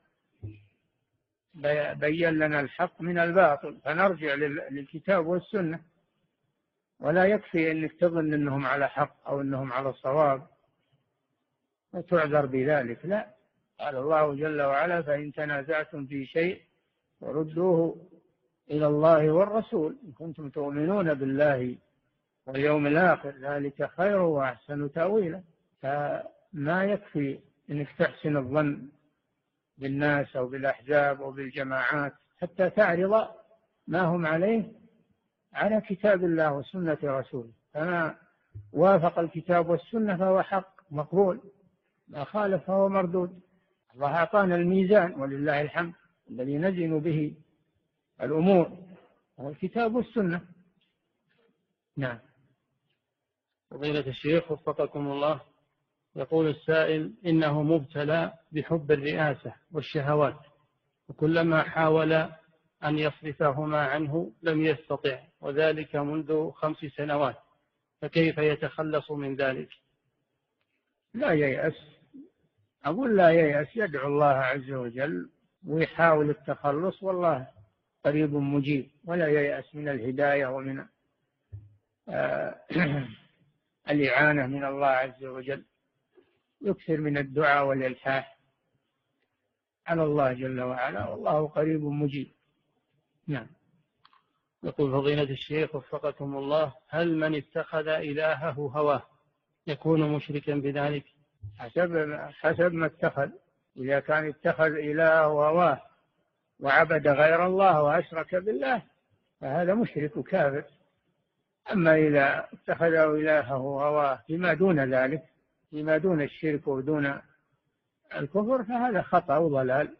بين لنا الحق من الباطل، فنرجع للكتاب والسنة، ولا يكفي أنك تظن أنهم على حق أو أنهم على الصواب وتعذر بذلك. لا، قال الله جل وعلا: فإن تنازعتم في شيء فردوه إلى الله والرسول إن كنتم تؤمنون بالله واليوم الآخر، ذلك خير وأحسن تأويلا. فما يكفي أنك تحسن الظن بالناس أو بالأحزاب أو بالجماعات حتى تعرض ما هم عليه على كتاب الله وسنة رسوله، فما وافق الكتاب والسنة فهو حق مقبول، ما خالف فهو مردود. الله أعطانا الميزان ولله الحمد الذي نزن به الأمور هو الكتاب والسنة. نعم. فضيلة الشيخ وفقكم الله: يقول السائل إنه مبتلى بحب الرئاسة والشهوات، وكلما حاول أن يصرفهما عنه لم يستطع، وذلك منذ خمس سنوات، فكيف يتخلص من ذلك؟ لا ييأس، أقول لا ييأس، يدعو الله عز وجل ويحاول التخلص، والله قريب مجيب، ولا ييأس من الهداية ومن آه الإعانة من الله عز وجل، يكثر من الدعاء والإلحاح. على الله جل وعلا، والله قريب مجيب. نعم. يقول فضيلة الشيخ وفقكم الله: هل من اتخذ إلهه هواه يكون مشركا بذلك؟ حسب حسب ما اتخذ. إذا كان اتخذ إلهه هواه وعبد غير الله وأشرك بالله فهذا مشرك كافر. أما إذا اتخذه إلهه هواه فيما دون ذلك، فيما دون الشرك ودون الكفر، فهذا خطأ وضلال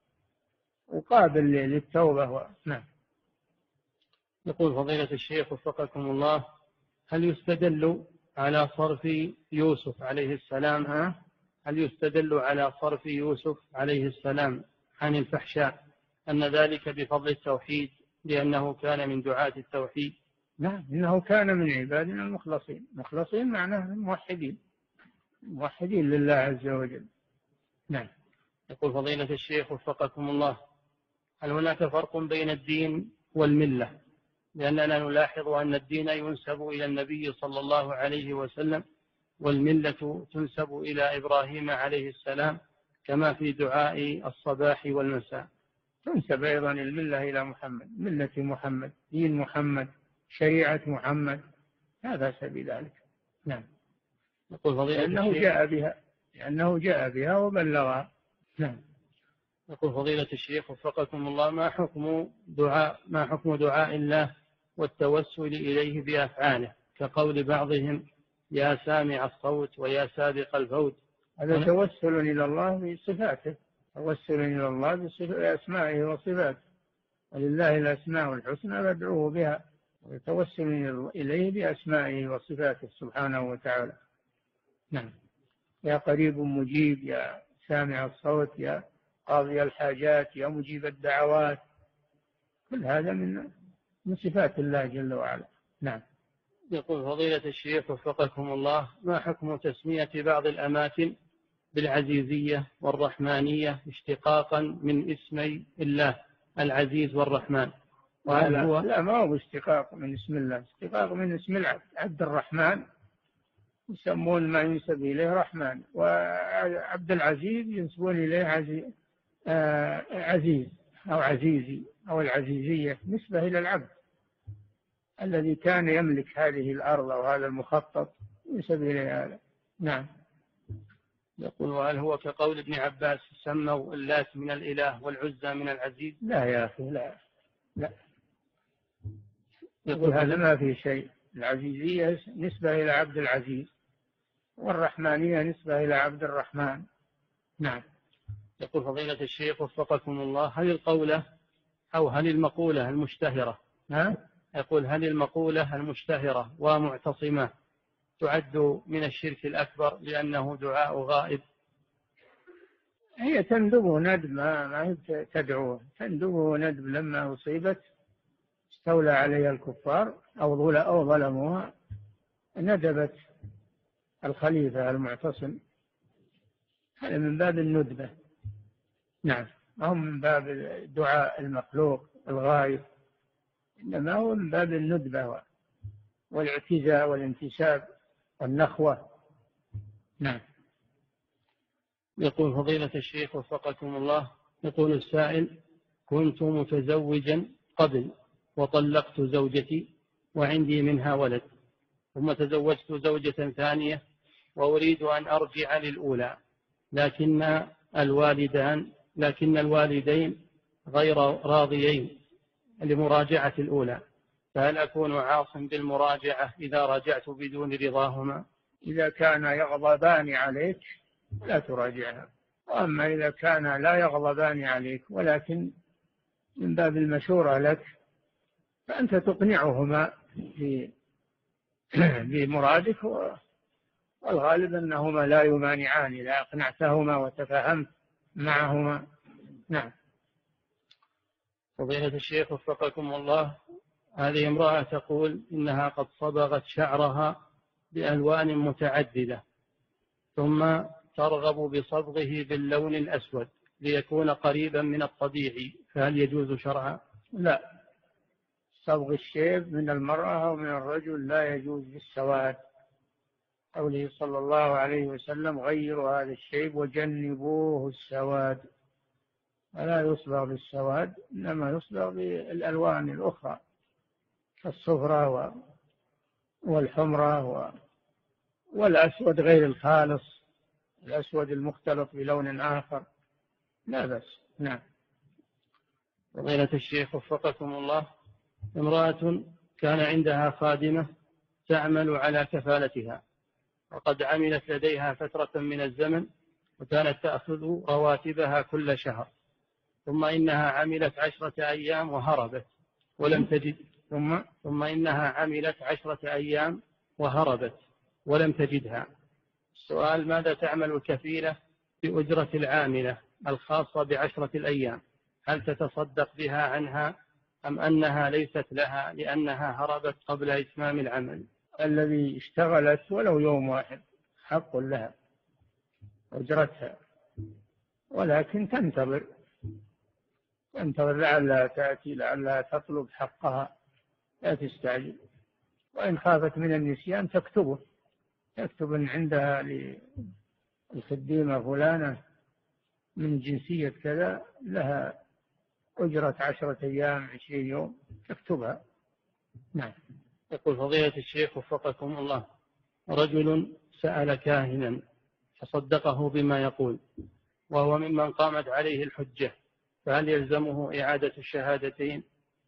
وقابل للتوبة. نعم. يقول فضيلة الشيخ وفقكم الله: هل يستدل على صرف يوسف عليه السلام ها؟ هل يستدل على صرف يوسف عليه السلام عن الفحشاء أن ذلك بفضل التوحيد لأنه كان من دعاة التوحيد؟ نعم، إنه كان من عبادنا المخلصين. مخلصين معناه موحدين، موحدين لله عز وجل. نعم. يقول فضيلة الشيخ وفقكم الله: هل هناك فرق بين الدين والملة؟ لأننا نلاحظ أن الدين ينسب إلى النبي صلى الله عليه وسلم، والملة تنسب إلى إبراهيم عليه السلام، كما في دعاء الصباح والمساء. تنسب أيضا الملة إلى محمد، ملة محمد، دين محمد، شريعة محمد، لا بأس بذلك. نعم. يقول فضيلة لأنه الشيخ جاء بها لأنه جاء بها وبلغها. نعم. يقول فضيلة الشيخ وفقكم الله: ما حكم دعاء ما حكم دعاء الله والتوسل إليه بأفعاله، كقول بعضهم يا سامع الصوت ويا سابق الفوت؟ هذا توسل إلى الله بصفاته، توسل إلى الله بأسمائه وصفاته، ولله الأسماء الحسنى فادعوه بها، ويتوسل إليه بأسمائه وصفاته سبحانه وتعالى. نعم. يا قريب مجيب، يا سامع الصوت، يا قاضي الحاجات، يا مجيب الدعوات، كل هذا من من صفات الله جل وعلا. نعم. يقول فضيلة الشيخ وفقكم الله: ما حكم تسمية بعض الأماكن بالعزيزية والرحمانية اشتقاقا من اسمي الله العزيز والرحمن؟ وهل هو لا ما هو اشتقاق من اسم الله، اشتقاق من اسم العبد. عبد الرحمن يسمون ما ينسب إليه رحمن، وعبد العزيز ينسبون إليه عزيز, آه عزيز أو عزيزي أو العزيزية، نسبة إلى العبد الذي كان يملك هذه الأرض وهذا المخطط، ينسب إليه هذا. نعم. يقول: وهل هو كقول ابن عباس سموا اللات من الإله والعزى من العزيز؟ لا يا أخي، لا لا، يقول هذا ما في شيء. العزيزية نسبة إلى عبد العزيز، والرحمانية نسبة إلى عبد الرحمن. نعم. يقول فضيلة الشيخ وفقكم الله: هل القولة أو هل المقولة المشتهرة ها؟ يقول هل المقولة المشتهرة ومعتصمة تعد من الشرك الأكبر لأنه دعاء غائب؟ هي تندبه ندب، ما, ما هي تدعوه، تندبه ندب. لما أصيبت استولى عليها الكفار أو ظلموها ندبت الخليفة المعتصم، هذا من باب الندبة. نعم. ما هو من باب دعاء المخلوق الغائب، إنما هو من باب الندبة والاعتزاء والانتساب والنخوة. نعم. يقول فضيلة الشيخ وفقكم الله: يقول السائل: كنت متزوجا قبل وطلقت زوجتي وعندي منها ولد، ثم تزوجت زوجة ثانية وأريد أن أرجع للأولى، لكن الوالدان لكن الوالدين غير راضيين لمراجعة الأولى، فهل أكون عاصم بالمراجعة إذا رجعت بدون رضاهما؟ إذا كان يغضبان عليك لا تراجعها، وأما إذا كان لا يغضبان عليك ولكن من باب المشورة لك فأنت تقنعهما بمرادك، والغالب أنهما لا يمانعان إذا أقنعتهما وتفهمت معهما. نعم. فضيلة الشيخ وفقكم الله: هذه امرأة تقول إنها قد صبغت شعرها بألوان متعددة، ثم ترغب بصبغه باللون الأسود ليكون قريبا من الطبيعي، فهل يجوز شرعا؟ لا، صبغ الشيب من المرأة ومن الرجل لا يجوز بالسواد، قوله صلى الله عليه وسلم: غيروا هذا الشيب وجنبوه السواد. ولا يصبغ بالسواد، إنما يصبغ بالألوان الأخرى كالصفرة والحمرة والأسود غير الخالص، الأسود المختلط بلون آخر لا بأس. نعم. فضيلة الشيخ وفقكم الله، امرأة كان عندها خادمة تعمل على كفالتها، وقد عملت لديها فترة من الزمن وكانت تأخذ رواتبها كل شهر، ثم إنها عملت عشرة أيام وهربت ولم تجد ثم, ثم إنها عملت عشرة أيام وهربت ولم تجدها. السؤال: ماذا تعمل الكفيلة بأجرة العاملة الخاصة بعشرة الأيام؟ هل تتصدق بها عنها أم أنها ليست لها لأنها هربت قبل إتمام العمل؟ الذي اشتغلت ولو يوم واحد حق لها أجرتها، ولكن تنتظر تنتظر لعلها تأتي، لعلها تطلب حقها، لا تستعجل. وإن خافت من النسيان تكتبه، تكتب إن عندها للخديمة فلانة من جنسية كذا لها أجرة عشرة أيام عشرين يوم تكتبها. نعم. يقول فضيلة الشيخ وفقكم الله: رجل سأل كاهنا فصدقه بما يقول وهو ممن قامت عليه الحجة، فهل يلزمه إعادة الشهادتين؟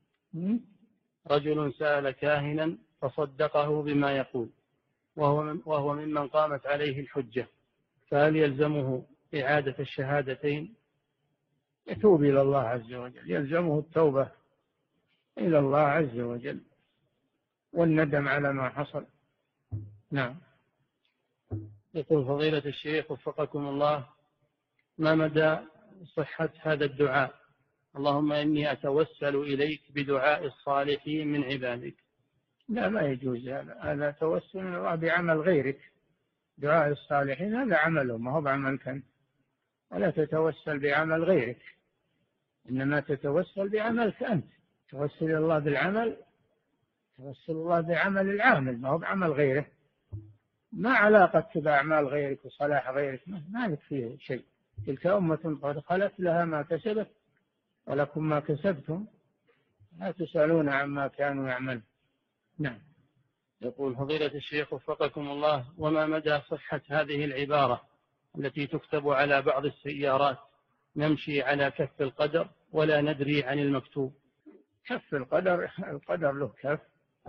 رجل سأل كاهنا فصدقه بما يقول وهو وهو ممن قامت عليه الحجة، فهل يلزمه إعادة الشهادتين؟ يتوب إلى الله عز وجل، يلزمه التوبة إلى الله عز وجل والندم على ما حصل. نعم. يقول فضيلة الشيخ وفقكم الله: ما مدى صحة هذا الدعاء: اللهم إني أتوسل إليك بدعاء الصالحين من عبادك؟ لا، ما يجوز هذا، هذا توسل الله بعمل غيرك. دعاء الصالحين هذا عمله، ما هو بعملك أنت، ولا تتوسل بعمل غيرك، إنما تتوسل بعملك أنت. توسل الله بالعمل، توسل الله بعمل العامل، ما هو بعمل غيره. ما علاقة بأعمال غيرك وصلاح غيرك، ما لك فيه شيء. تلك أمة قد خلت لها ما كسبت ولكم ما كسبتم لا تسألون عما كانوا يعملون. نعم. يقول فضيلة الشيخ وفقكم الله: وما مدى صحة هذه العبارة التي تكتب على بعض السيارات: نمشي على كف القدر ولا ندري عن المكتوب؟ كف القدر، القدر له كف،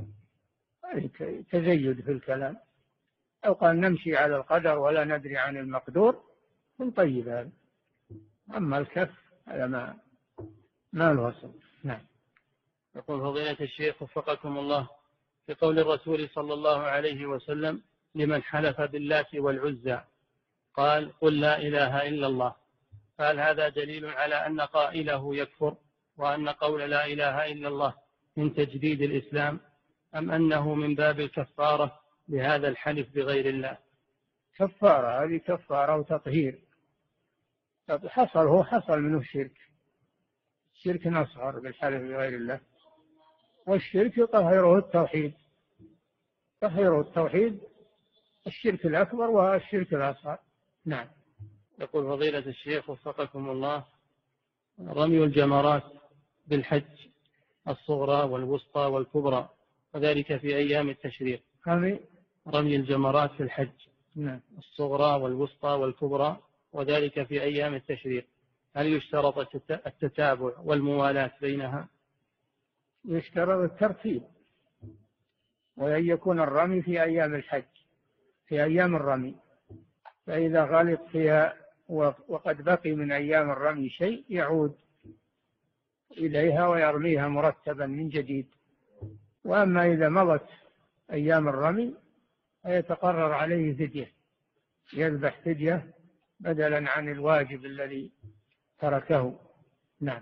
تزيد في الكلام. أو قال نمشي على القدر ولا ندري عن المقدور، من طيب هذا. أما الكف هذا ما ما له أصل. نعم. يقول فضيلة الشيخ وفقكم الله: في قول الرسول صلى الله عليه وسلم لمن حلف باللات والعزى قال: قل لا إله إلا الله، فهل هذا دليل على أن قائله يكفر، وأن قول لا إله إلا الله من تجديد الإسلام، أم أنه من باب الكفارة لهذا الحلف بغير الله؟ كفارة، هذه كفارة وتطهير. حصل هو حصل منه الشرك، الشرك أصغر بالحلف بغير الله، والشرك يطهره التوحيد، طهره التوحيد الشرك الأكبر والشرك الأصغر. نعم. يقول فضيلة الشيخ وفقكم الله: رمي الجمرات بالحج الصغرى والوسطى والكبرى، وذلك في أيام التشريق. رمي رمي الجمرات في الحج نعم. الصغرى والوسطى والكبرى، وذلك في أيام التشريق، هل يشترط التتابع والموالاة بينها؟ يشترط الترتيب، وأن يكون الرمي في أيام الحج، في أيام الرمي، فإذا غلط فيها وقد بقي من أيام الرمي شيء يعود إليها ويرميها مرتبا من جديد. وأما إذا مضت أيام الرمي فيتقرر عليه فدية، يذبح فدية بدلا عن الواجب الذي تركه. نعم.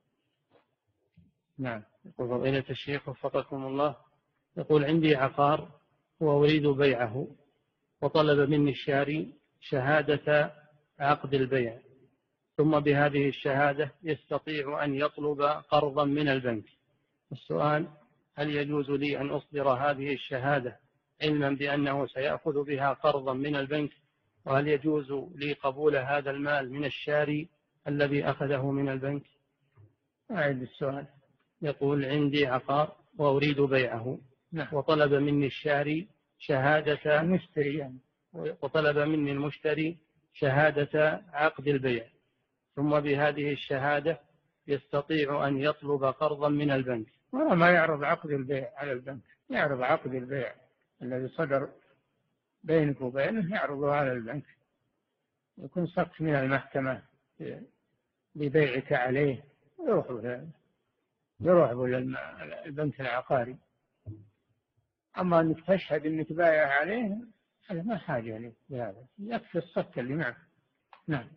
نعم. يقول فضيلة الشيخ وفقكم الله: يقول عندي عقار وأريد بيعه، وطلب مني الشاري شهادة عقد البيع، ثم بهذه الشهادة يستطيع أن يطلب قرضا من البنك. السؤال: هل يجوز لي أن أصدر هذه الشهادة علما بأنه سيأخذ بها قرضا من البنك؟ وهل يجوز لي قبول هذا المال من الشاري الذي أخذه من البنك؟ أعد السؤال. يقول عندي عقار وأريد بيعه. نعم. وطلب مني الشاري شهادة المشتري يعني. وطلب مني المشتري شهادة عقد البيع، ثم بهذه الشهادة يستطيع أن يطلب قرضا من البنك. ولا ما يعرض عقد البيع على البنك، يعرض عقد البيع الذي صدر بينك وبينه يعرضه على البنك، يكون سقط من المحكمة ببيعك عليه، يروح يروح البنك العقاري. أما أنك تشهد أنك بايع عليه هذا ما حاجة لك بهذا، يكفي الصك اللي معك. نعم.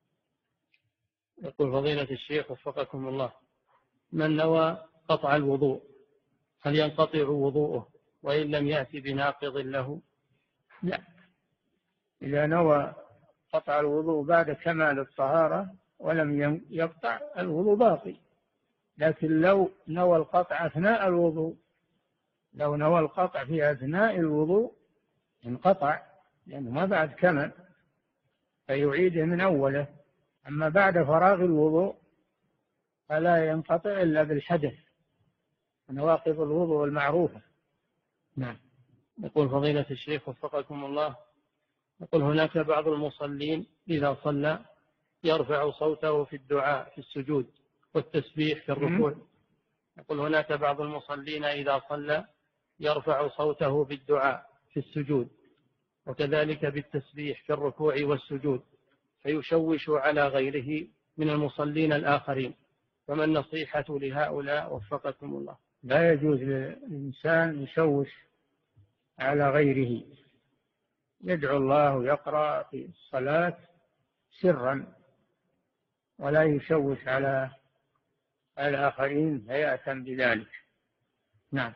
يقول فضيلة الشيخ وفقكم الله، من نوى قطع الوضوء هل ينقطع وضوءه وإن لم يأتي بناقض له؟ لا، إذا نوى قطع الوضوء بعد كمال الطهارة ولم يقطع الوضوء باقي، لكن لو نوى القطع أثناء الوضوء، لو نوى القطع في أثناء الوضوء انقطع لأنه ما بعد كمل فيعيده من أوله. أما بعد فراغ الوضوء فلا ينقطع إلا بالحدث، نواقض الوضوء المعروفة. نعم. يقول فضيلة الشيخ وفقكم الله، يقول هناك بعض المصلين إذا صلى يرفع صوته في الدعاء في السجود والتسبيح في الركوع. يقول هناك بعض المصلين إذا صلى يرفع صوته بالدعاء في السجود وكذلك بالتسبيح في الركوع والسجود فيشوش على غيره من المصلين الآخرين، فما النصيحة لهؤلاء وفقكم الله؟ لا يجوز للإنسان يشوش على غيره، يدعو الله ويقرأ في الصلاة سرا ولا يشوش على الآخرين هيئة بذلك. نعم.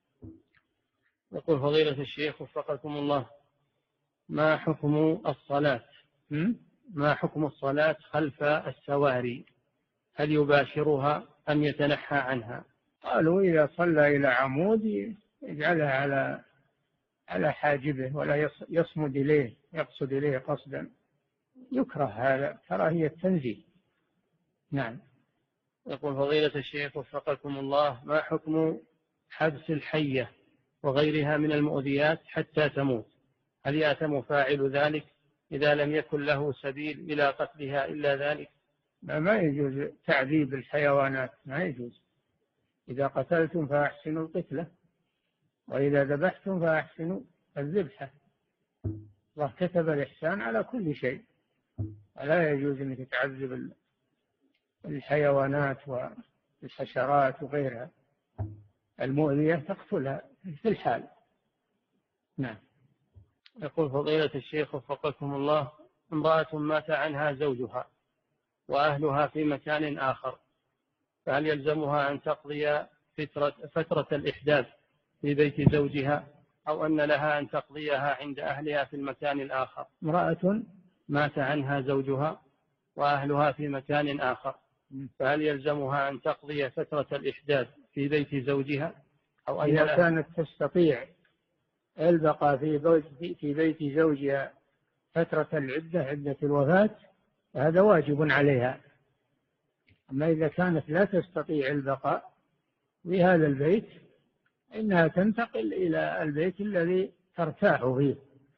يقول فضيلة الشيخ وفقكم الله، ما حكم الصلاة ما حكم الصلاة خلف السواري؟ هل يباشرها أم يتنحى عنها؟ قالوا إذا صلى إلى عمود يجعلها على على حاجبه ولا يصمد إليه، يقصد إليه قصدا، يكره هذا كراهية تنزيه. نعم. يقول فضيلة الشيخ وفقكم الله، ما حكم حبس الحية وغيرها من المؤذيات حتى تموت؟ هل يأثم فاعل ذلك إذا لم يكن له سبيل إلى قتلها إلا ذلك؟ لا، ما يجوز تعذيب الحيوانات، ما يجوز. إذا قتلتم فأحسنوا القتلة وإذا ذبحتم فأحسنوا الذبحة. الله كتب الإحسان على كل شيء، ولا يجوز أنك تعذب الحيوانات والحشرات وغيرها المؤذية، تقتلها في الحال. نعم. يقول فضيلة الشيخ وفقكم الله، امرأة مات عنها زوجها وأهلها في مكان آخر، فهل يلزمها أن تقضي فترة, فترة الإحداث في بيت زوجها أو أن لها أن تقضيها عند أهلها في المكان الآخر؟ امرأة مات عنها زوجها وأهلها في مكان آخر، فهل يلزمها أن تقضي فترة الإحداث في بيت زوجها أو أن إذا كانت تستطيع البقاء في في بيت زوجها فترة العدة عدة الوفاة فهذا واجب عليها. أما إذا كانت لا تستطيع البقاء في هذا البيت إنها تنتقل إلى البيت الذي ترتاح فيه.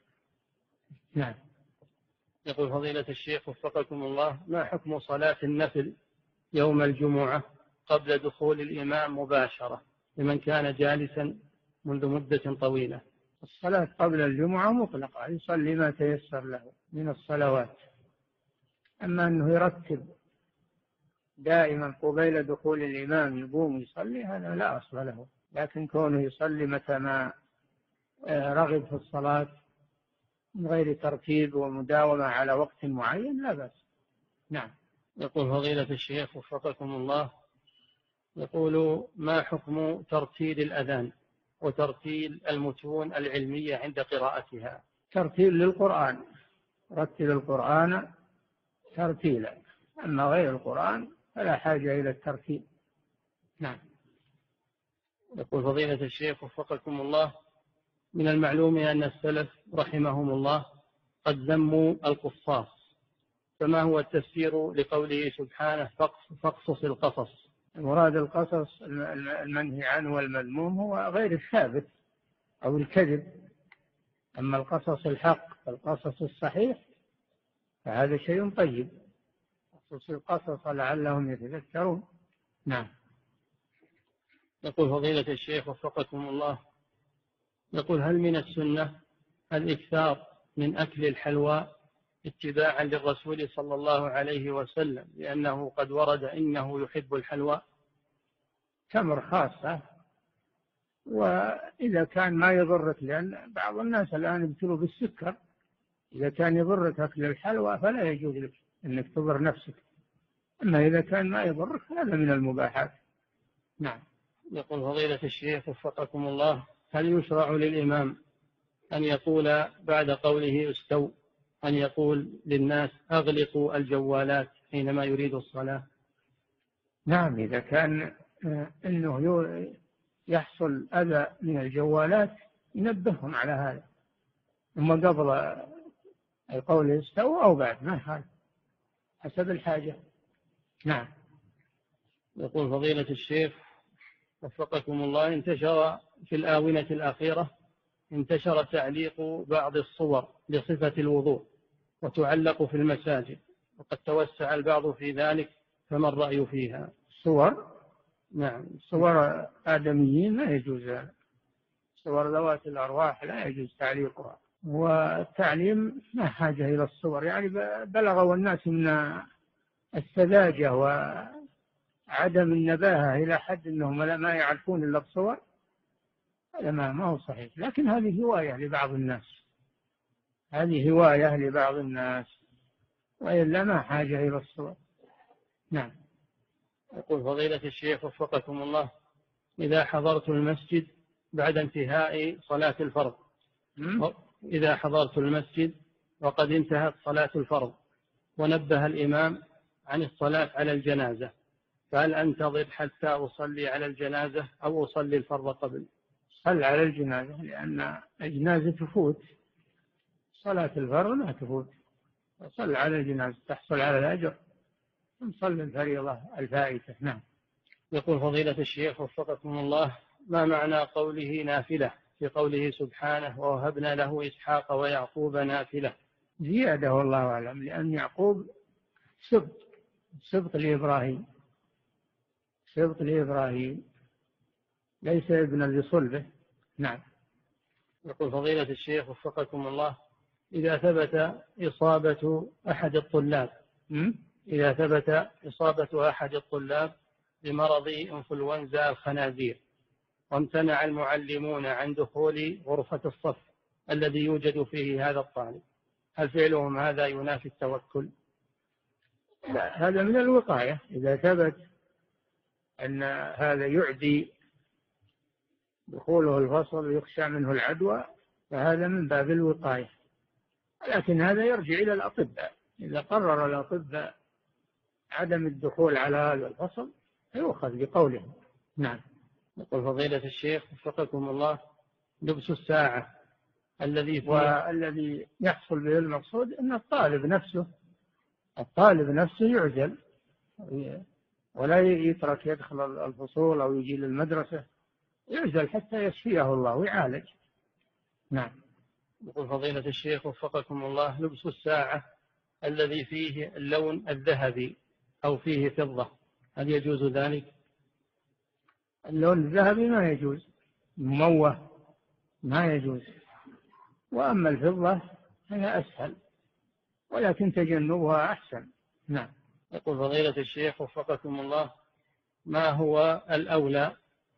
نعم. يقول فضيلة الشيخ وفقكم الله، ما حكم صلاة النفل يوم الجمعة قبل دخول الإمام مباشرة لمن كان جالسا منذ مدة طويلة؟ الصلاة قبل الجمعة مطلقة، يصلي ما تيسر له من الصلوات. أما أنه يرتب دائما قبيل دخول الإمام يقوم يصلي هذا لا أصل له، لكن كونه يصلي متى ما رغب في الصلاة من غير ترتيب ومداومة على وقت معين لا بأس. نعم. يقول فضيلة الشيخ وفقكم الله، يقول ما حكم ترتيل الأذان وترتيل المتون العلمية عند قراءتها؟ ترتيل للقرآن، رتل القرآن ترتيلا، أما غير القرآن فلا حاجة إلى الترتيل. نعم. يقول فضيلة الشيخ وفقكم الله، من المعلوم أن السلف رحمهم الله قد ذموا القصاص فما هو التفسير لقوله سبحانه فاقصص القصص؟ مراد القصص المنهي عنه والمذموم هو غير الثابت أو الكذب. أما القصص الحق القصص الصحيح فهذا شيء طيب. قصص القصص لعلهم يتذكرون. نعم. يقول فضيلة الشيخ وفقكم الله، يقول هل من السنة الإكثار من أكل الحلوى اتباعا للرسول صلى الله عليه وسلم لأنه قد ورد إنه يحب الحلوى؟ تمر خاصة، وإذا كان ما يضرك، لأن بعض الناس الآن يبتلوا بالسكر، إذا كان يضرك أكل الحلوى فلا يجوز لك أنك تضر نفسك، أما إذا كان ما يضرك هذا من المباحات. نعم. يقول فضيلة الشيخ وفقكم الله، هل يشرع للإمام أن يقول بعد قوله استو أن يقول للناس أغلقوا الجوالات حينما يريد الصلاة؟ نعم، إذا كان أنه يحصل أذى من الجوالات ينبههم على هذا، ثم قبل القول استوى أو بعد، ما حال حسب الحاجة. نعم. يقول فضيلة الشيخ وفقكم الله، انتشر في الآونة الأخيرة انتشر تعليق بعض الصور لصفة الوضوء وتعلق في المساجد، وقد توسع البعض في ذلك، فما الرأي فيها؟ صور؟ نعم. صور آدميين لا يجوز، صور ذوات الأرواح لا يجوز تعليقها، والتعليم ما حاجة إلى الصور، يعني بلغوا الناس من السذاجة وعدم النباهة إلى حد أنهم ما يعرفون إلا الصور. هذا ما هو صحيح، لكن هذه هواية لبعض الناس، هذه هواية لبعض الناس، وإلا ما حاجة إلى الصور. نعم. يقول فضيلة الشيخ وفقكم الله، إذا حضرت المسجد بعد انتهاء صلاة الفرض إذا حضرت المسجد وقد انتهت صلاة الفرض ونبه الإمام عن الصلاة على الجنازة، فهل أنتظر حتى أصلي على الجنازة أو أصلي الفرض قبل؟ صل على الجنازة، لأن الجنازة تفوت، صلاة الفرض لا تفوت، صل على الجنازة تحصل على الأجر، ثم صل الفريضة الفائتة. نعم. يقول فضيلة الشيخ وفقكم الله، ما معنى قوله نافلة في قوله سبحانه ووهبنا له إسحاق ويعقوب نافلة؟ زيادة والله أعلم، لأن يعقوب سبط سبط لإبراهيم سبط لإبراهيم ليس ابنا لصلبه. نعم. يقول فضيلة الشيخ وفقكم الله، إذا ثبت إصابة أحد الطلاب م? إذا ثبت إصابة أحد الطلاب بمرض إنفلونزا الخنازير وامتنع المعلمون عن دخول غرفة الصف الذي يوجد فيه هذا الطالب، هل فعلهم هذا ينافي التوكل؟ لا، هذا من الوقاية. إذا ثبت أن هذا يعدي دخوله الفصل ويخشى منه العدوى فهذا من باب الوقاية، لكن هذا يرجع إلى الأطباء. إذا قرر الأطباء عدم الدخول على هذا الفصل يؤخذ بقولهم. نعم. يقول فضيلة الشيخ وفقكم الله، لبس الساعة الذي والذي يحصل به المقصود أن الطالب نفسه الطالب نفسه يعزل ولا يترك يدخل الفصول أو يجي للمدرسة، يعزل حتى يشفيه الله ويعالج. نعم. يقول فضيلة الشيخ وفقكم الله، لبس الساعة الذي فيه اللون الذهبي أو فيه فضة، هل يجوز ذلك؟ اللون الذهبي ما يجوز، مموه ما يجوز، وأما الفضة هي أسهل ولكن تجنبها أحسن. نعم. يقول فضيلة الشيخ وفقكم الله، ما هو الأولى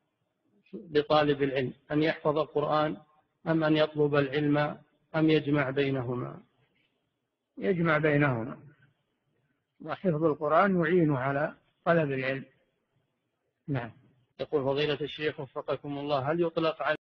لطالب العلم، أن يحفظ القرآن أم أن يطلب العلم أم يجمع بينهما؟ يجمع بينهما، وحفظ القرآن يعين على طلب العلم. نعم. يقول فضيلة الشيخ وفقكم الله، هل يطلق على